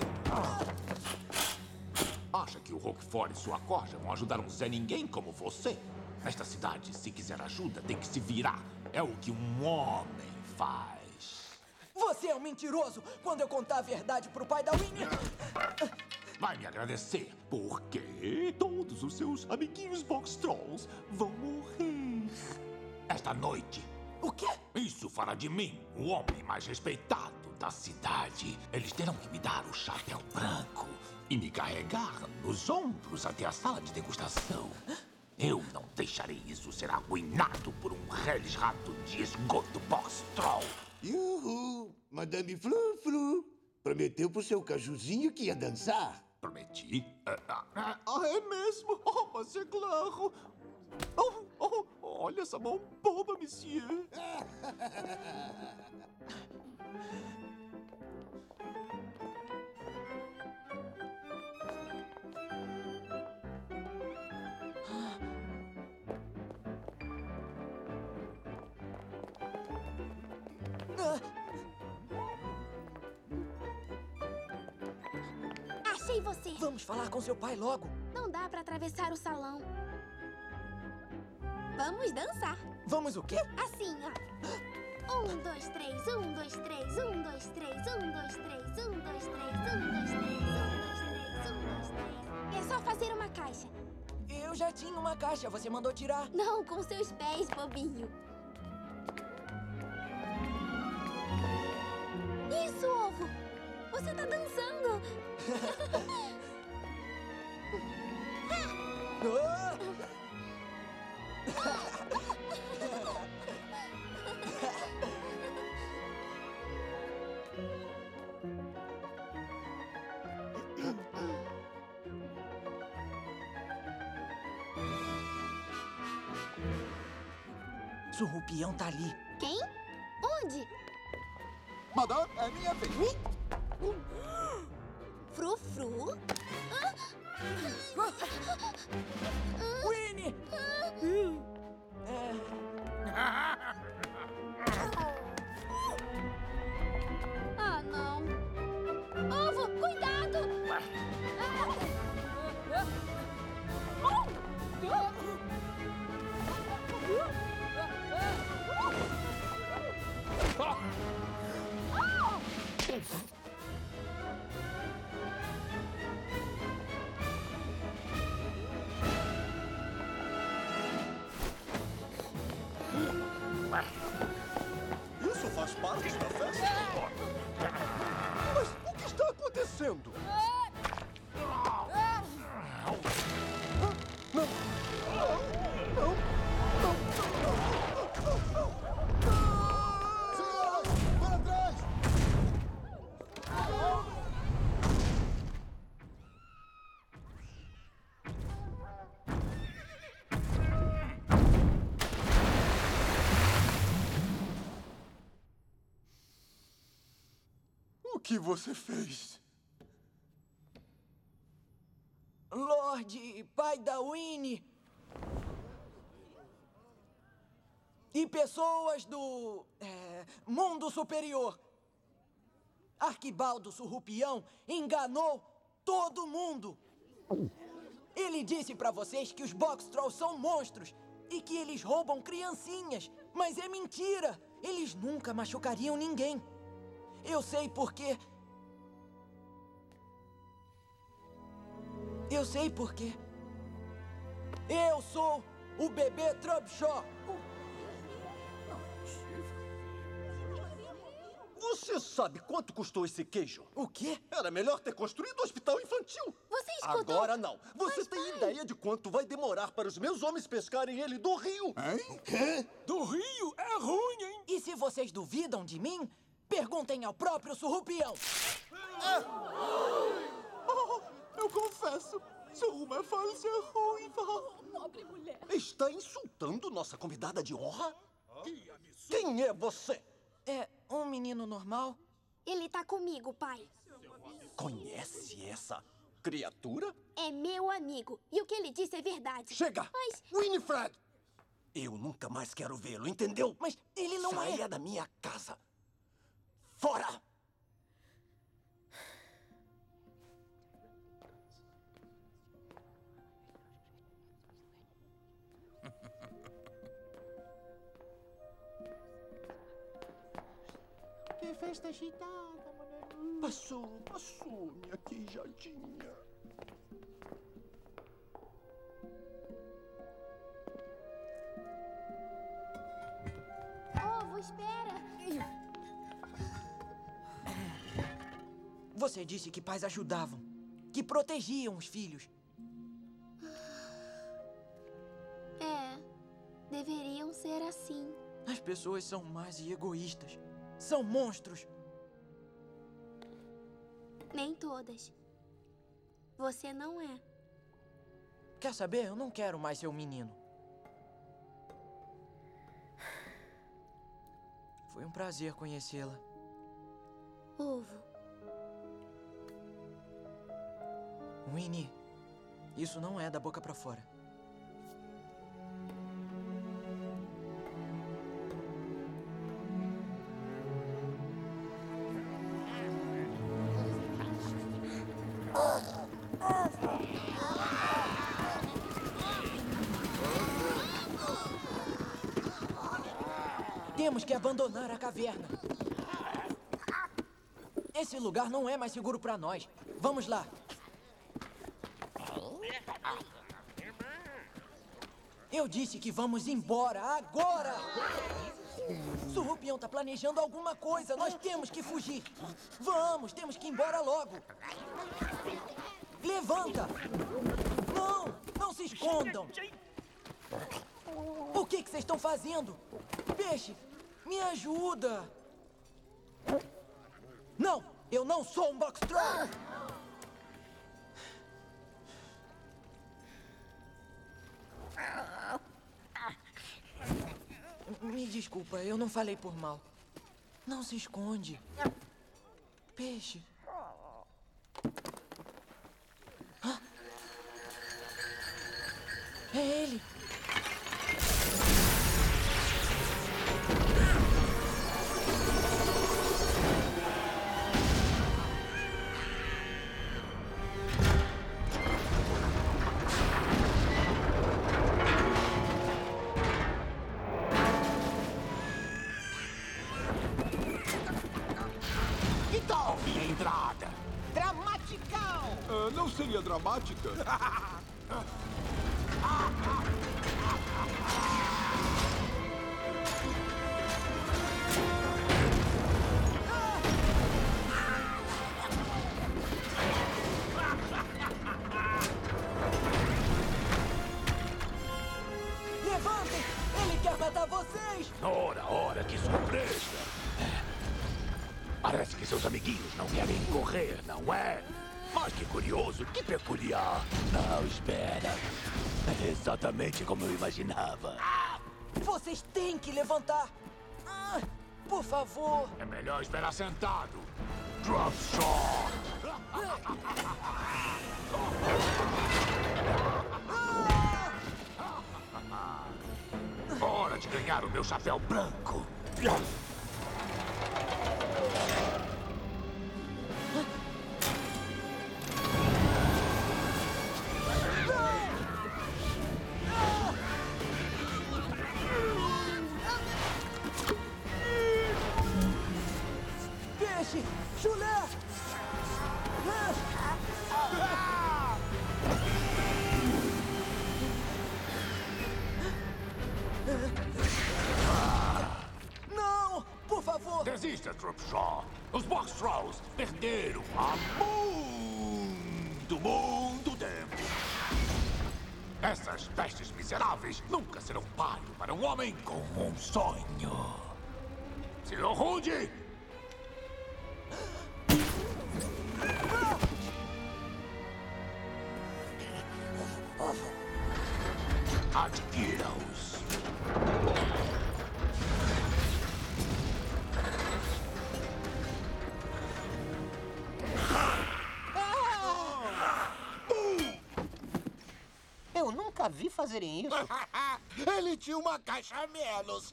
Acha que o Roquefort e sua corja vão ajudar um Zé Ninguém como você? Nesta cidade, se quiser ajuda, tem que se virar. É o que um homem faz. Você é um mentiroso! Quando eu contar a verdade pro pai da Winnie... Vai me agradecer, porque Todos os seus amiguinhos Box Trolls vão morrer. esta noite... O quê? Isso fará de mim o homem mais respeitado da cidade. Eles terão que me dar o chapéu branco e me carregar nos ombros até a sala de degustação. Eu não deixarei isso ser arruinado por um reles rato de esgoto Box Troll. Uhul! Madame Frufru prometeu pro seu cajuzinho que ia dançar. Prometi? Ah, ah, ah. Ah, é mesmo? Oh, mas é claro. Oh, oh, olha essa mão boba, monsieur. Achei você. Vamos falar com seu pai logo. Não dá pra atravessar o salão. Vamos dançar. Vamos o quê? Assim, ó. Um, dois, três, um, dois, três, um, dois, três, um, dois, três, um, dois, três, um, dois, três, um, dois, três, um, dois, três. É só fazer uma caixa. Eu já tinha uma caixa, você mandou tirar. Não, com seus pés, bobinho. Isso, ovo! Você tá dançando! Surrupião tá ali. Quem? Onde? Madame, é minha vez. Frufru? Winnie! Ah, não. Ovo, cuidado! Isso faz parte da festa? Mas o que está acontecendo? Não! Não! Senhoras, para trás! O que você fez? Lorde, pai da Winnie. E pessoas do é, mundo superior. Arquibaldo Surrupião enganou todo mundo. Ele disse pra vocês que os Box Trolls são monstros e que eles roubam criancinhas. Mas é mentira. Eles nunca machucariam ninguém. Eu sei por quê. Eu sei por quê. Eu sou o bebê Trubshaw. Você sabe quanto custou esse queijo? O quê? Era melhor ter construído um hospital infantil. Você escutou? Agora não. Você Mas, tem pai... ideia de quanto vai demorar para os meus homens pescarem ele do rio? Hein? Quê? Do rio é ruim, hein? E se vocês duvidam de mim, perguntem ao próprio Surrupião. Oh, eu confesso faço? Sou uma falsa ruiva. Pobre mulher. Está insultando nossa convidada de honra? Quem é você? É um menino normal? Ele tá comigo, pai. Conhece essa criatura? É meu amigo. E o que ele disse é verdade. Chega! Mas... Winifred! Eu nunca mais quero vê-lo, entendeu? Mas ele não é... Saia da minha casa. Fora! Que festa agitada, Manalu. Passou, passou, minha queijadinha. Ovo, espera. Você disse que pais ajudavam, que protegiam os filhos. É, deveriam ser assim. As pessoas são más e egoístas. São monstros. Nem todas. Você não é. Quer saber? Eu não quero mais ser um menino. Foi um prazer conhecê-la. Ovo. Winnie, isso não é da boca pra fora. Temos que abandonar a caverna. Esse lugar não é mais seguro para nós. Vamos lá. Eu disse que vamos embora agora! Surrupião tá planejando alguma coisa. Nós temos que fugir. Vamos, temos que ir embora logo. Levanta! Não, não se escondam. O que que vocês estão fazendo? Peixe, me ajuda. Não, eu não sou um Box Troll. Me desculpa, eu não falei por mal. Não se esconde. Peixe. Hã? É ele. Que tal minha entrada? Dramatical! Ah, não seria dramática? Levantem! Ele quer matar vocês! Ora, ora, que surpresa! Parece que seus amiguinhos não querem correr, não é? Mas que curioso, que peculiar. Não, espera. É exatamente como eu imaginava. Vocês têm que levantar! Ah, por favor! É melhor esperar sentado. Drop shot! Hora de ganhar o meu chapéu branco. Peixe! Chulé! Não! Por favor! Desista, Trupshaw. Os Box Trolls perderam há muito, muito tempo. Essas pestes miseráveis nunca serão páreo para um homem com um sonho. senhor Rude! Adquira-os. Eu nunca vi fazerem isso. Ele tinha uma caixa a menos.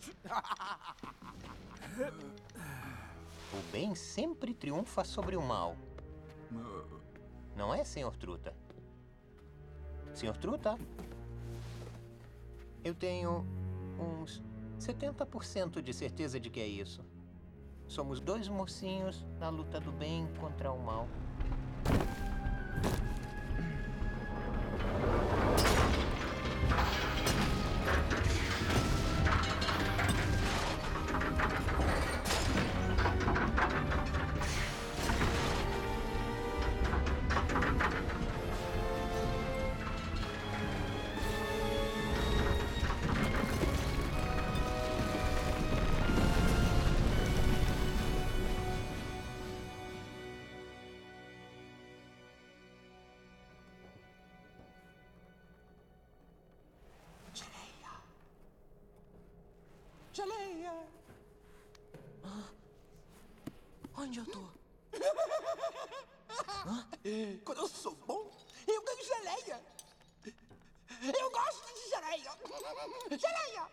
O bem sempre triunfa sobre o mal. Não é, senhor Truta? senhor Truta? Eu tenho uns setenta por cento de certeza de que é isso. Somos dois mocinhos na luta do bem contra o mal. Geleia! Ah, onde eu tô? Hã? Quando eu sou bom, eu ganho geleia. Eu gosto de geleia. Geleia!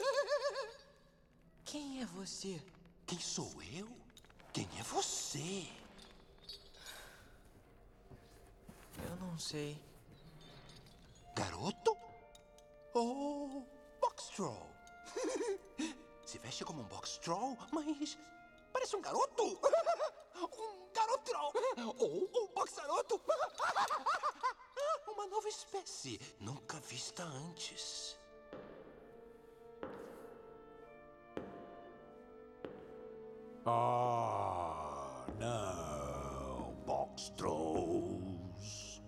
Quem é você? Quem sou eu? Quem é você? Eu não sei. Garoto? Oh, Boxtroll. Se veste como um Boxtroll, mas parece um garoto. Um garotroll. Ou um Boxaroto. Uma nova espécie, nunca vista antes. Ah, não, Boxtrolls.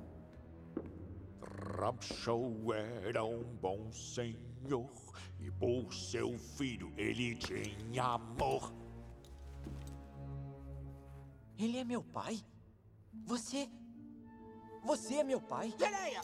Ramshow era um bom senhor e por seu filho ele tinha amor. Ele é meu pai? Você... Você é meu pai? Geleia!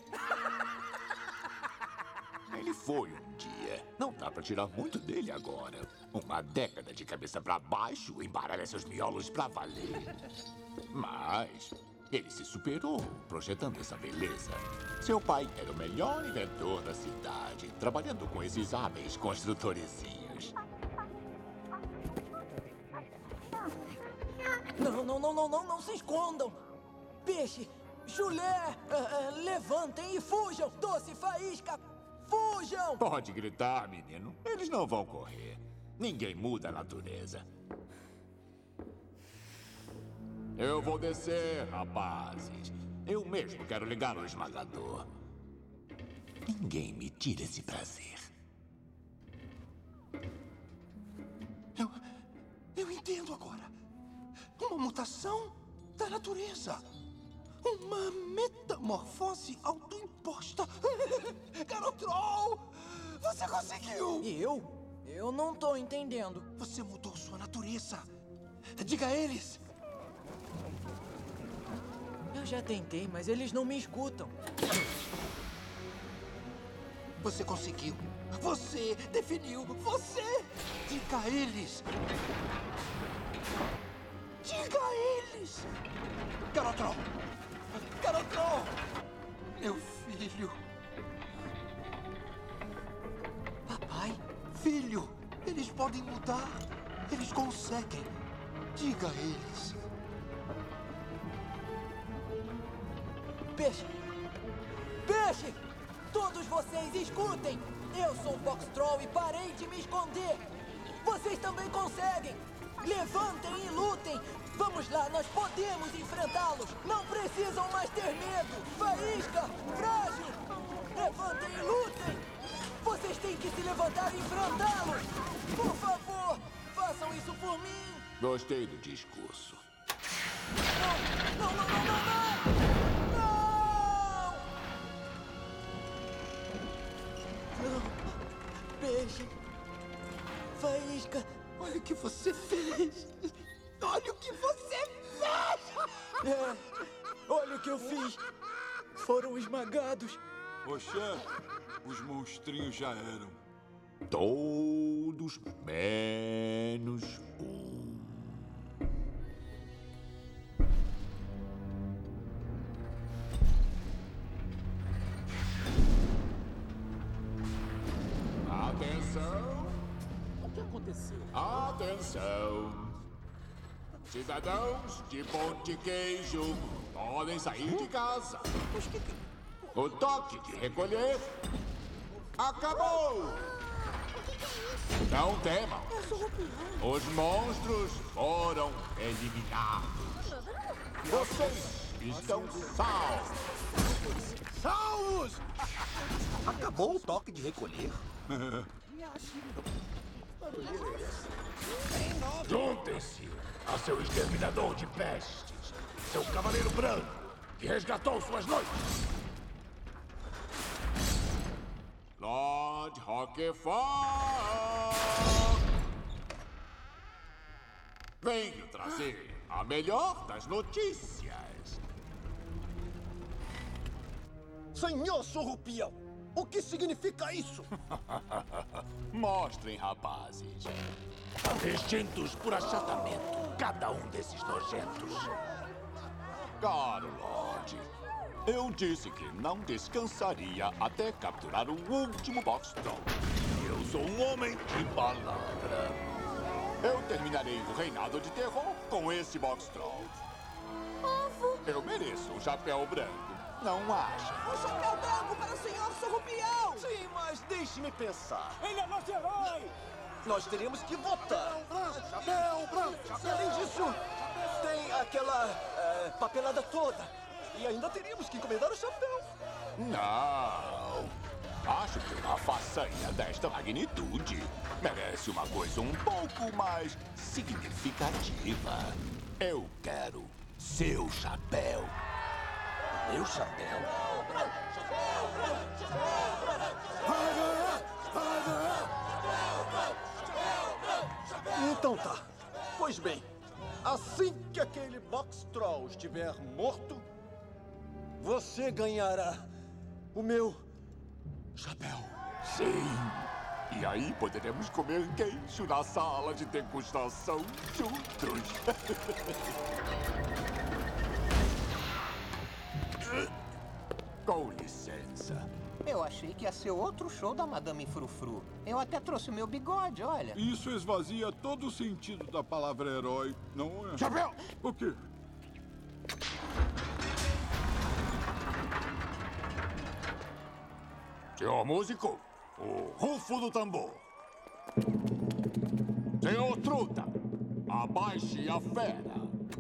Ele foi um dia. Não dá pra tirar muito dele agora. Uma década de cabeça pra baixo embaralha seus miolos pra valer. Mas ele se superou, projetando essa beleza. Seu pai era o melhor inventor da cidade, trabalhando com esses hábeis construtorezinhos. Não, não, não, não, não, não se escondam! Peixe, chulé, uh, uh, levantem e fujam! Doce, faísca, fujam! Pode gritar, menino. Eles não vão correr. Ninguém muda a natureza. Eu vou descer, rapazes. Eu mesmo quero ligar o esmagador. Ninguém me tira esse prazer. Eu... Eu entendo agora. Uma mutação da natureza. Uma metamorfose autoimposta. Garotroll! Você conseguiu! Eu? Eu não tô entendendo. Você mudou sua natureza. Diga a eles. Eu já tentei, mas eles não me escutam. Você conseguiu. Você definiu. Você! Diga a eles. Diga a eles. Garotroll! Garotroll! Meu filho. Papai? Filho, eles podem mudar. Eles conseguem. Diga a eles. Peixe! Peixe! Todos vocês escutem! Eu sou o Boxtroll e parei de me esconder! Vocês também conseguem! Levantem e lutem! Vamos lá, nós podemos enfrentá-los! Não precisam mais ter medo! Faísca! Frágil! Levantem e lutem! Vocês têm que se levantar e enfrentá-los! Por favor, façam isso por mim! Gostei do discurso. Não, não, não, não, não, não! Não! Peixe! Faísca! Olha o que você fez! Olha o que você fez! É, olha o que eu fiz! Foram esmagados! Ô, chefe, Os monstrinhos já eram. Todos menos um. Atenção! O que aconteceu? Atenção! Cidadãos de Ponte Queijo podem sair de casa. O toque de recolher acabou! Não temam. Os monstros foram eliminados. Vocês estão salvos. Salvos! Acabou o toque de recolher? Juntem-se a seu exterminador de pestes, seu cavaleiro branco, que resgatou suas noites. Lord Roquefort! Venho trazer a melhor das notícias. Senhor Surrupião, o que significa isso? Mostrem, rapazes. Extintos por achatamento, cada um desses nojentos. Caro Lorde, eu disse que não descansaria até capturar o último Boxtroll. Eu sou um homem de palavra. Eu terminarei o reinado de terror com esse Boxtroll. Ovo! Eu mereço um chapéu branco, não acha? Um chapéu branco para o senhor Surrupião! Sim, mas deixe-me pensar. Ele é nosso herói! Nós teríamos que votar. Chapéu branco! E além disso, tem aquela eh, papelada toda. E ainda teríamos que encomendar o chapéu. Não. Acho que uma façanha desta magnitude merece uma coisa um pouco mais significativa. Eu quero seu chapéu. Meu chapéu? Então tá. Pois bem, assim que aquele Box Troll estiver morto, você ganhará o meu chapéu. Sim. E aí poderemos comer queijo na sala de degustação juntos. Com licença. Eu achei que ia ser outro show da Madame Frufru. Eu até trouxe o meu bigode, olha. Isso esvazia todo o sentido da palavra herói, não é? Chapéu! O quê? Senhor músico, o rufo do tambor. Senhor Truta, abaixe a fera.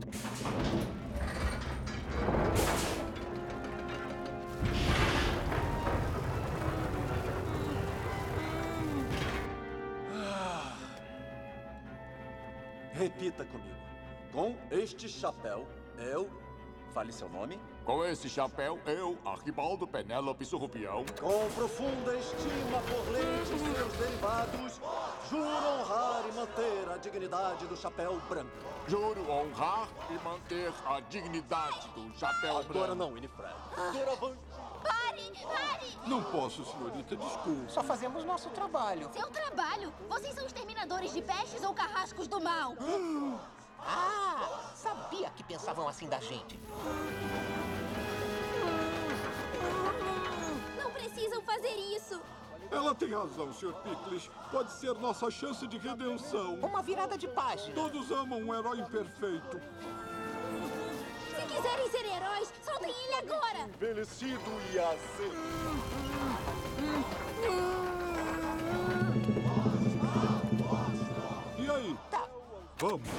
Repita comigo. Com este chapéu, eu... Fale seu nome. Com esse chapéu, eu, Arquibaldo Penélope Surrupião, Com profunda estima por leite e seus derivados, juro honrar e manter a dignidade do chapéu branco. juro honrar e manter a dignidade do chapéu branco. Agora não, Winifred. Doravante. Pare! Pare! Não posso, senhorita, desculpe. Só fazemos nosso trabalho. Seu trabalho? Vocês são exterminadores de pestes ou carrascos do mal? Ah, sabia que pensavam assim da gente. Não precisam fazer isso. Ela tem razão, senhor Pickles. Pode ser nossa chance de redenção. Uma virada de página. Todos amam um herói imperfeito. Se quiserem ser heróis, soltem ele agora! Envelhecido e assim. E aí? Tá. Vamos.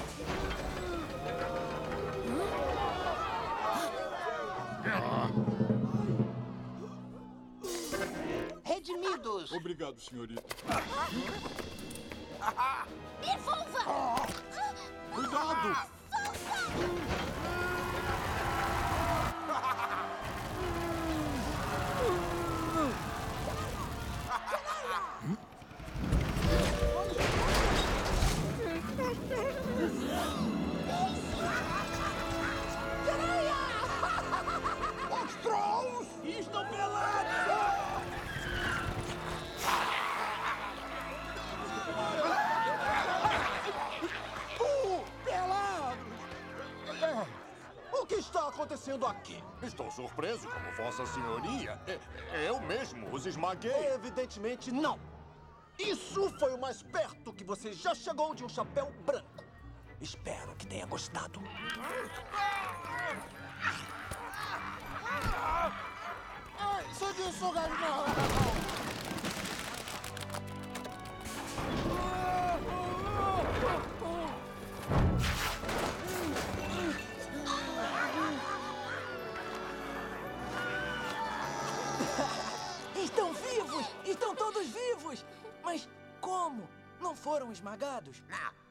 Redimidos. Obrigado, senhorita. Devolva! Cuidado! Os trolls estão pelados! acontecendo aqui? Estou surpreso como Vossa Senhoria. E- Eu mesmo os esmaguei. Evidentemente não. Isso foi o mais perto que você já chegou de um chapéu branco. Espero que tenha gostado. Ai, só disso, galinha. Estão vivos! Estão todos vivos! Mas como? Não foram esmagados?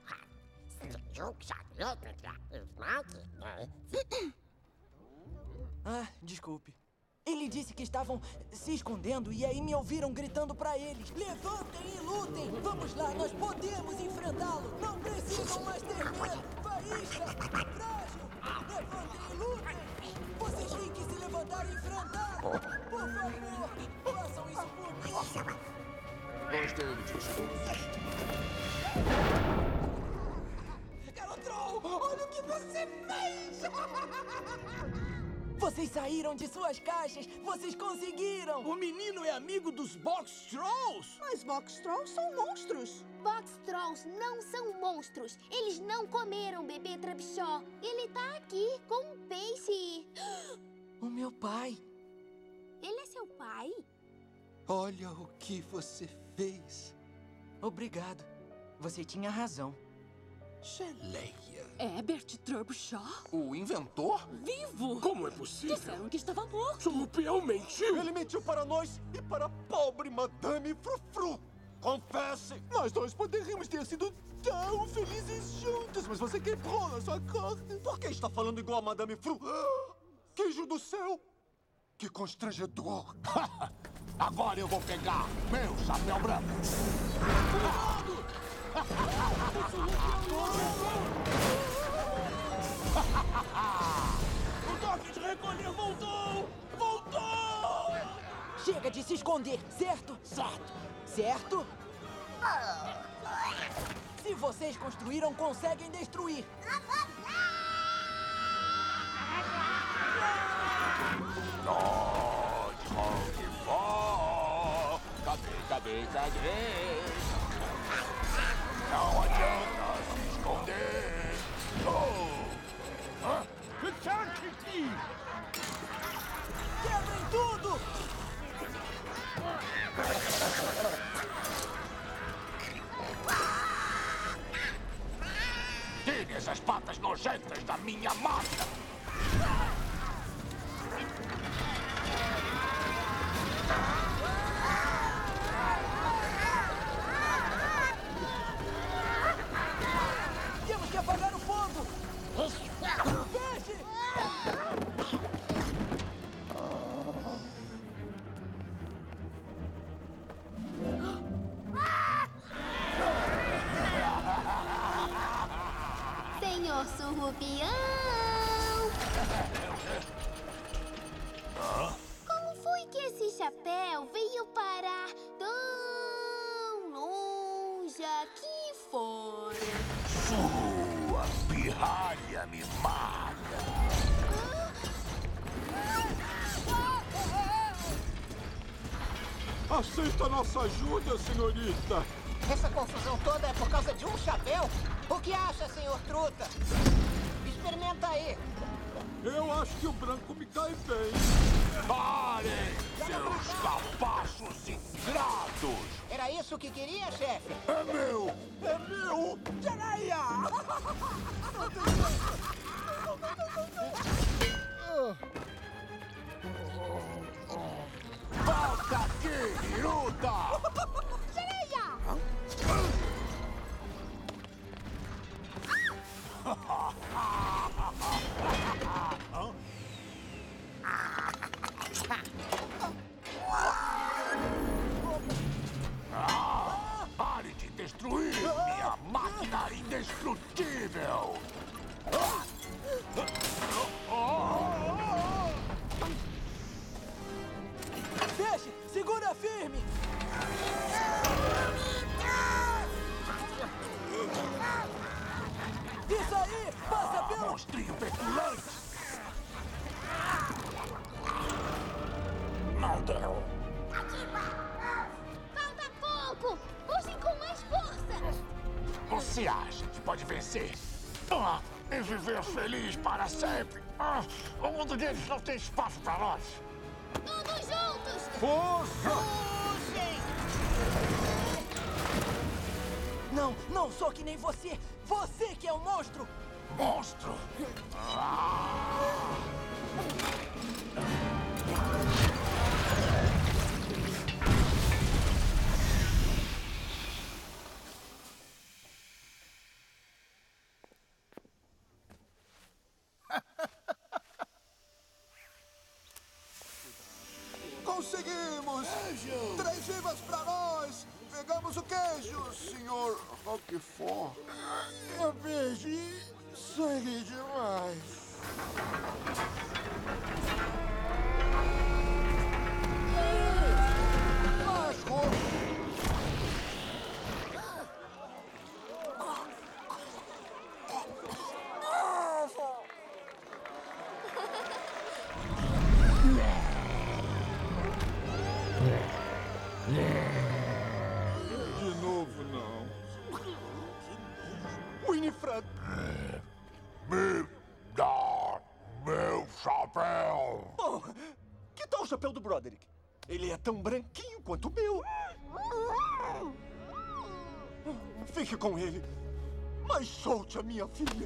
Ah, desculpe. Ele disse que estavam se escondendo e aí me ouviram gritando pra eles. Levantem e lutem! Vamos lá, nós podemos enfrentá-lo! Não precisam mais ter medo! Faísca! Frágil! Levantem e lutem! Vocês têm que se levantar e enfrentar! Por favor, façam isso por mim! Gostei disso. Garotrol, olha o que você fez! Vocês saíram de suas caixas! Vocês conseguiram! O menino é amigo dos Box Trolls! Mas Box Trolls são monstros! Box Trolls não são monstros! Eles não comeram o bebê Trubshaw! Ele tá aqui com o Pace! O meu pai! Ele é seu pai? Olha o que você fez. Obrigado. Você tinha razão. Geleia. Herbert Trubshaw? O inventor? Vivo! Como é possível? Disseram que estava morto. Surrupial mentiu! Ele mentiu para nós e para a pobre Madame Frufru. Confesse! Nós dois poderíamos ter sido tão felizes juntos, mas você quebrou na sua carne. Por que está falando igual a Madame Fru? Queijo do céu! Que constrangedor! Agora eu vou pegar meu chapéu branco. O toque de recolher voltou! Voltou! Chega de se esconder, certo? Certo. Certo? Se vocês construíram, conseguem destruir. Lorde Roquefort! Cadê, cadê, cadê? Não adianta se esconder! Oh! Hã? Quebrem tudo! Tire essas patas nojentas da minha máquina! Temos que apagar o fogo! Feche! Senhor Surrupião! Como foi que esse chapéu veio parar tão longe aqui fora? Sua pirralha mimada! Aceita nossa ajuda, senhorita! Essa confusão toda é por causa de um chapéu? O que acha, senhor Truta? Experimenta aí. Eu acho que o branco me cai bem. Parem, seus capachos ingratos! Era isso que queria, chefe? É meu! É meu! Geleia! Volta aqui, Hiruta! Geleia! Ah, pare de destruir minha máquina indestrutível! Ah! perdeu. Falta pouco! Puxem com mais força! Você acha que pode vencer? Ah, e viver feliz para sempre? Ah, o mundo deles não tem espaço para nós. Todos juntos! Força! Puxem! Não, não sou que nem você! Você que é um monstro! Monstro! Ah! Conseguimos! Queijo! Três vivas pra nós! Pegamos o queijo, senhor Roquefort. Eu perdi sangue demais. Lascou! De novo, não. Winifred! Me dá meu chapéu! Oh, que tal o chapéu do Broderick? Ele é tão branquinho quanto o meu. Fique com ele, mas solte a minha filha.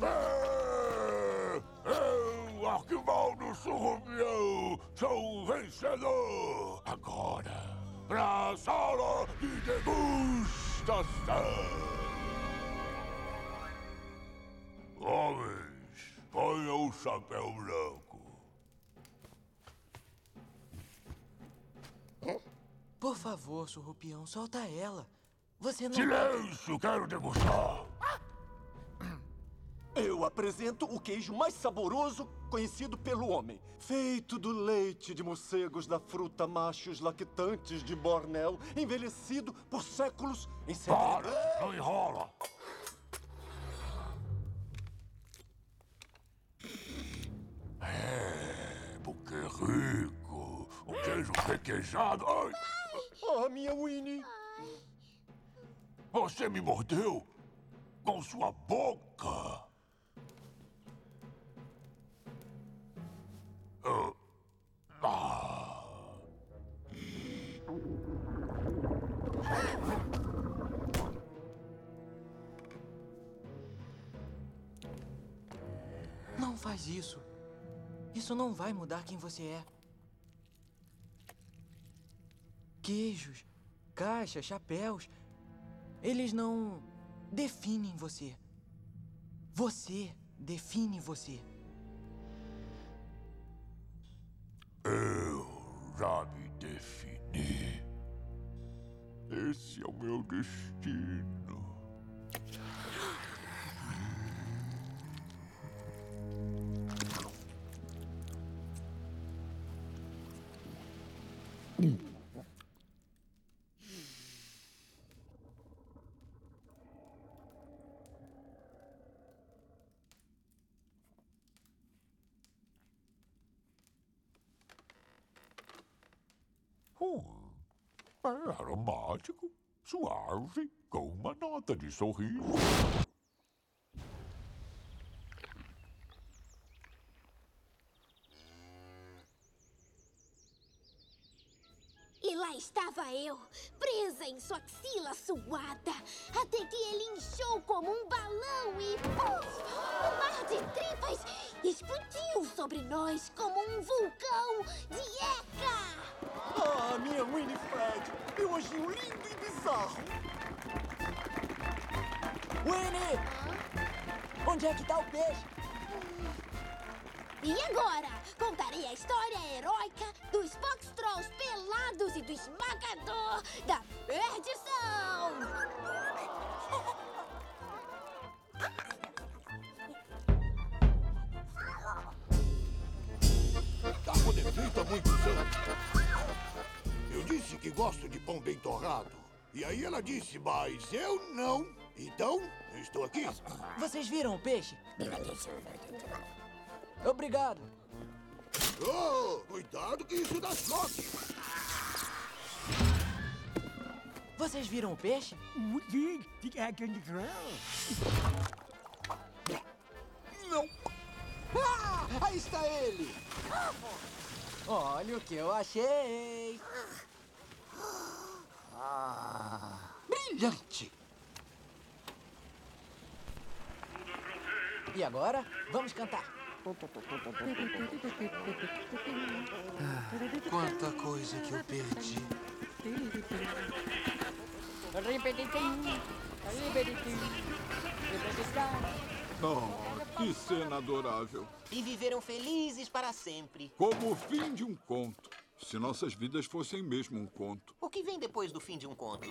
Eu, Arquibaldo Surrupião, sou o vencedor! Agora, pra sala de degustação! Homens, ponham o chapéu branco. Por favor, Surrupião, solta ela. Você não... Silêncio, quero degustar. Eu apresento o queijo mais saboroso conhecido pelo homem. Feito do leite de morcegos da fruta machos lactantes de Bornéu, envelhecido por séculos em segredo. Para, não enrola. É, porque rico. Um queijo requeijado. Ai. Oh, minha Winnie. Você me mordeu com sua boca. Ah. Ah. Não faz isso. Isso não vai mudar quem você é. Queijos, caixas, chapéus... Eles não definem você. Você define você. Eu já me defini. Esse é o meu destino. Hum, é aromático, suave, com uma nota de sorriso. E lá estava eu, presa em sua axila suada, até que ele inchou como um balão e, puf, um mar de tripas explodiu sobre nós como um vulcão de Eca! Ah, minha Winifred, meu anjinho lindo e bizarro. Winnie! Onde é que tá o peixe? E agora, contarei a história heróica dos Foxtrolls pelados e do esmagador da perdição! Tá com defeito há muitos anos. Eu disse que gosto de pão bem torrado. E aí ela disse, mas eu não. Então, eu estou aqui. Vocês viram o peixe? Obrigado. Oh, cuidado que isso dá choque. Vocês viram o peixe? Não! Ah, aí está ele! Olha o que eu achei! Ah, brilhante! E agora, vamos cantar. Ah, quanta coisa que eu perdi. Oh, que cena adorável. E viveram felizes para sempre. Como o fim de um conto. Se nossas vidas fossem mesmo um conto. O que vem depois do fim de um conto?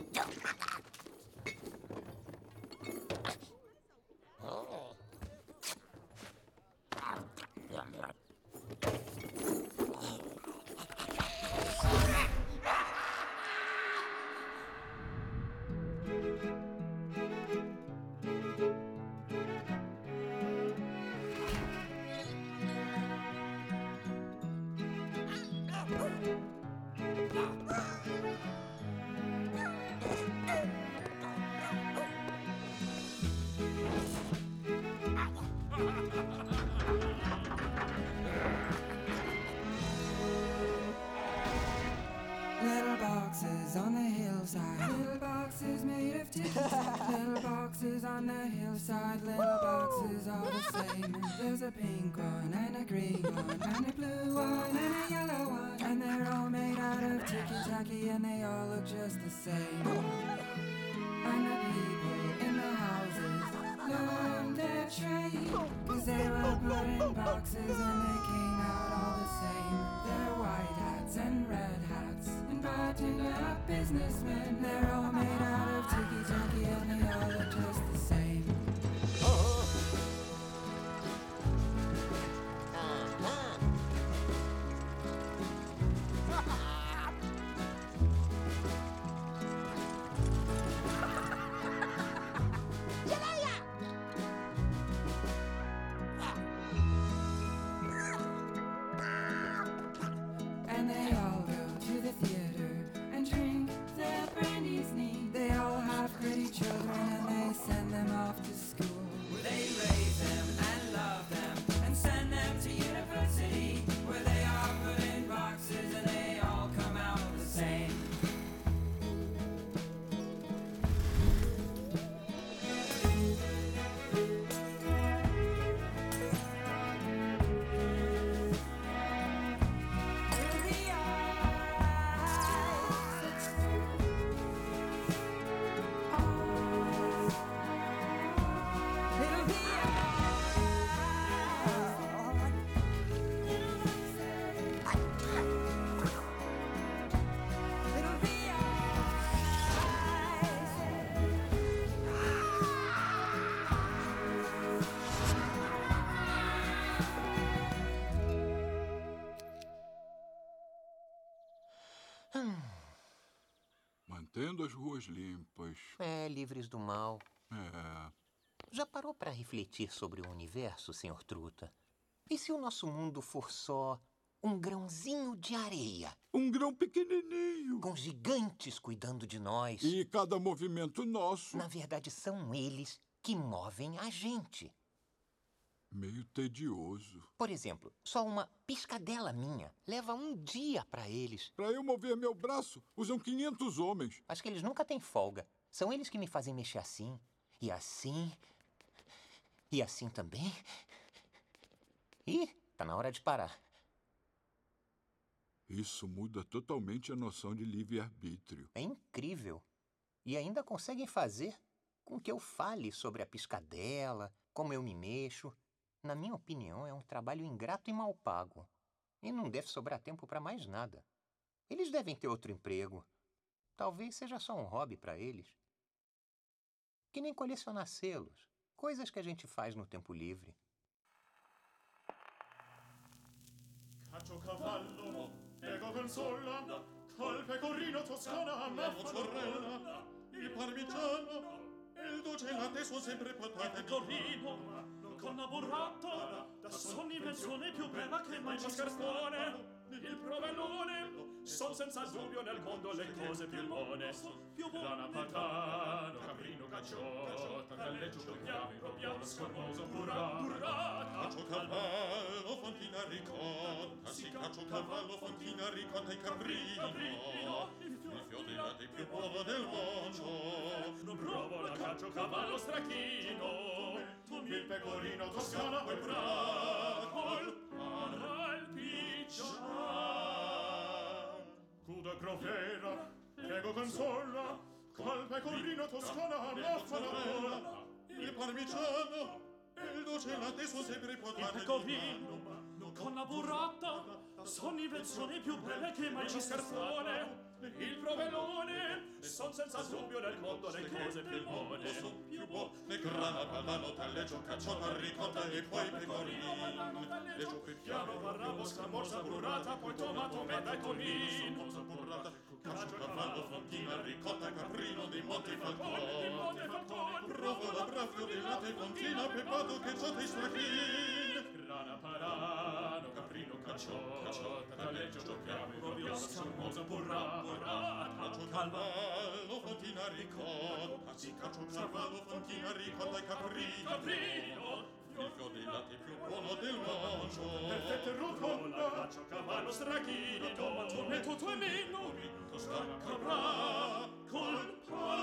Little boxes on the hillside. Little boxes made of tickets. Little boxes on the hillside. Little boxes all the same. There's a pink one and a green one and a blue one and a yellow one. And they're all made out of ticky-tacky and they all look just the same. And the people in the houses learned their trade. Cause they were put in boxes and they came out all the same. They're white hats and red hats. And buttoned-up businessmen. They're all made out of ticky-tacky and they all look just the same. And they all go to the theater and drink their brandy's neat. They all have pretty children and they send them off to school. Where they raise them and love them and send them to university. Where they are put in boxes and they all come out the same. Mantendo as ruas limpas. É, livres do mal. É. Já parou para refletir sobre o universo, senhor Truta? E se o nosso mundo for só um grãozinho de areia? Um grão pequenininho. Com gigantes cuidando de nós. E cada movimento nosso. Na verdade, são eles que movem a gente. Meio tedioso. Por exemplo, só uma piscadela minha leva um dia para eles. Para eu mover meu braço, usam quinhentos homens. Acho que eles nunca têm folga. São eles que me fazem mexer assim, e assim, e assim também. Ih, tá na hora de parar. Isso muda totalmente a noção de livre-arbítrio. É incrível. E ainda conseguem fazer com que eu fale sobre a piscadela, como eu me mexo. Na minha opinião, é um trabalho ingrato e mal pago. E não deve sobrar tempo para mais nada. Eles devem ter outro emprego. Talvez seja só um hobby para eles. Que nem colecionar selos. Coisas que a gente faz no tempo livre. Caciocavallo, ego consola, col pecorino toscana, la mozzarella, il parmigiano, e il dolce latte sono sempre patate. Il pecorino, con la burrata, da sonniventazione più bella che mai mascarpone, il provellone, son senza dubbio nel mondo le cose più buone. Rana, patano, caprino, cacciotta, galleggio, giochiamo, robiamo, scormoso, burrata. Caccio, cavallo, fontina, ricotta, si caccio, cavallo, fontina, ricotta e caprino. Il fior di latte più buono del mondo. Non provo la caccio, cavallo, strachino. Il pecorino, toscana, quel bracol, al picciar. Cuda crofera, ego consola, col pecorino, toscana, la fanarola. Il parmigiano, il dolce latte sono sempre Il pecorino, con la burrata, sono i vezzoni più belle che mai ci scarpone. Il provellone, son senza dubbio nel mondo le cose più buone. più buone. Grana, padano, talleggio, cacciotta, ricotta e poi pecorino. Leggio, Piano, barrabo, scamorza, burrata, poi tomato, meta e tomino. Caccio, cavallo, fontina, ricotta, caprino di Montifalcone. Di Montifalcone. Provola, braffio di latte, fontina, pepato, cacciotta e strachin. Grana, parano, caprino, cacciotta, talleggio, giochiamo, rovio, scamorza, burrata. Caccio, cavallo, fontina, ricotta, si caccio, cavallo, fontina, ricotta e caprino. Caprino. Il fior di latte più buono del mondo. Perfetto e rotondo, caccio, cavallo, strachino, tomato, e tutto è meno. Staccarà col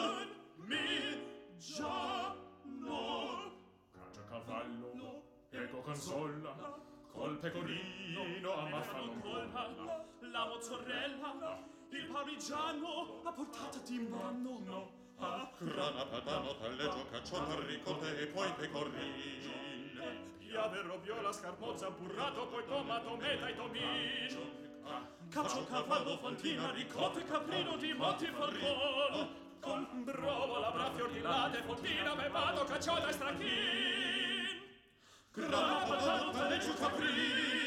parmigiano. Caccio, cavallo, ego consola, col pecorino, ammaffano colpa. La mozzarella, il parmigiano, a portata di mano. Grana, padano, talleggio, cacciotta, ricotta e poi pecorino. Piave, roviola, scamorza, burrato, poi tomato, meta e tomino. Caccio, cavallo, fontina, ricotta e caprino di Montifalcone. Con brovola, braffio di latte, fontina, pepato, cacciotta e strachin. Grana, padano, talleggio, caprino.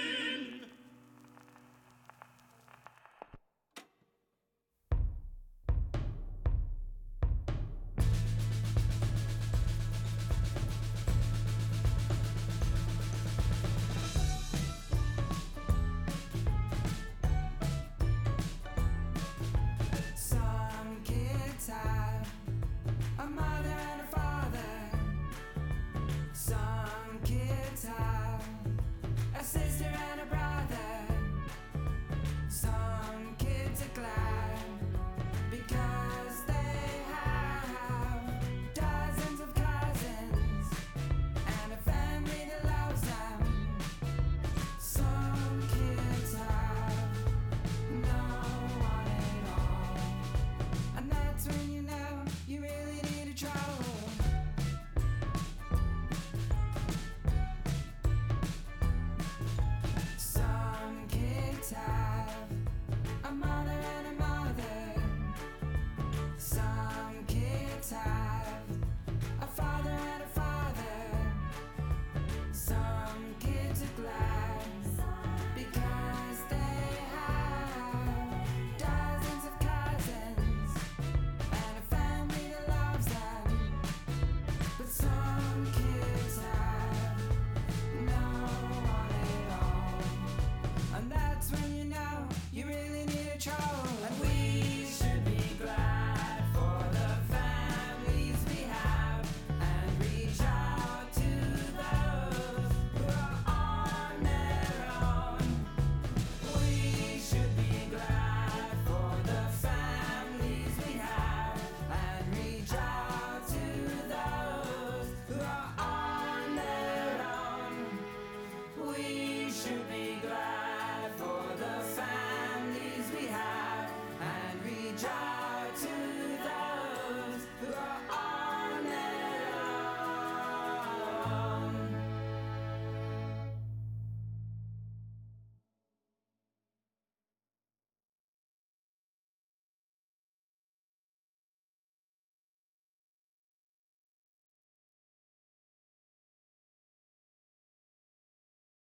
Some kids have a mother and a father. Some kids have a sister and a brother. Some kids are glad because they have dozens of cousins and a family that loves them. Some kids have no one at all, and that's when you know you really need a trouble. Some kids have a mother and a mother. Some kids have a father and a father. Some kids are glad because they have dozens of cousins and a family that loves them. But some kids have no one at all, and that's when you know you really need a trouble. And we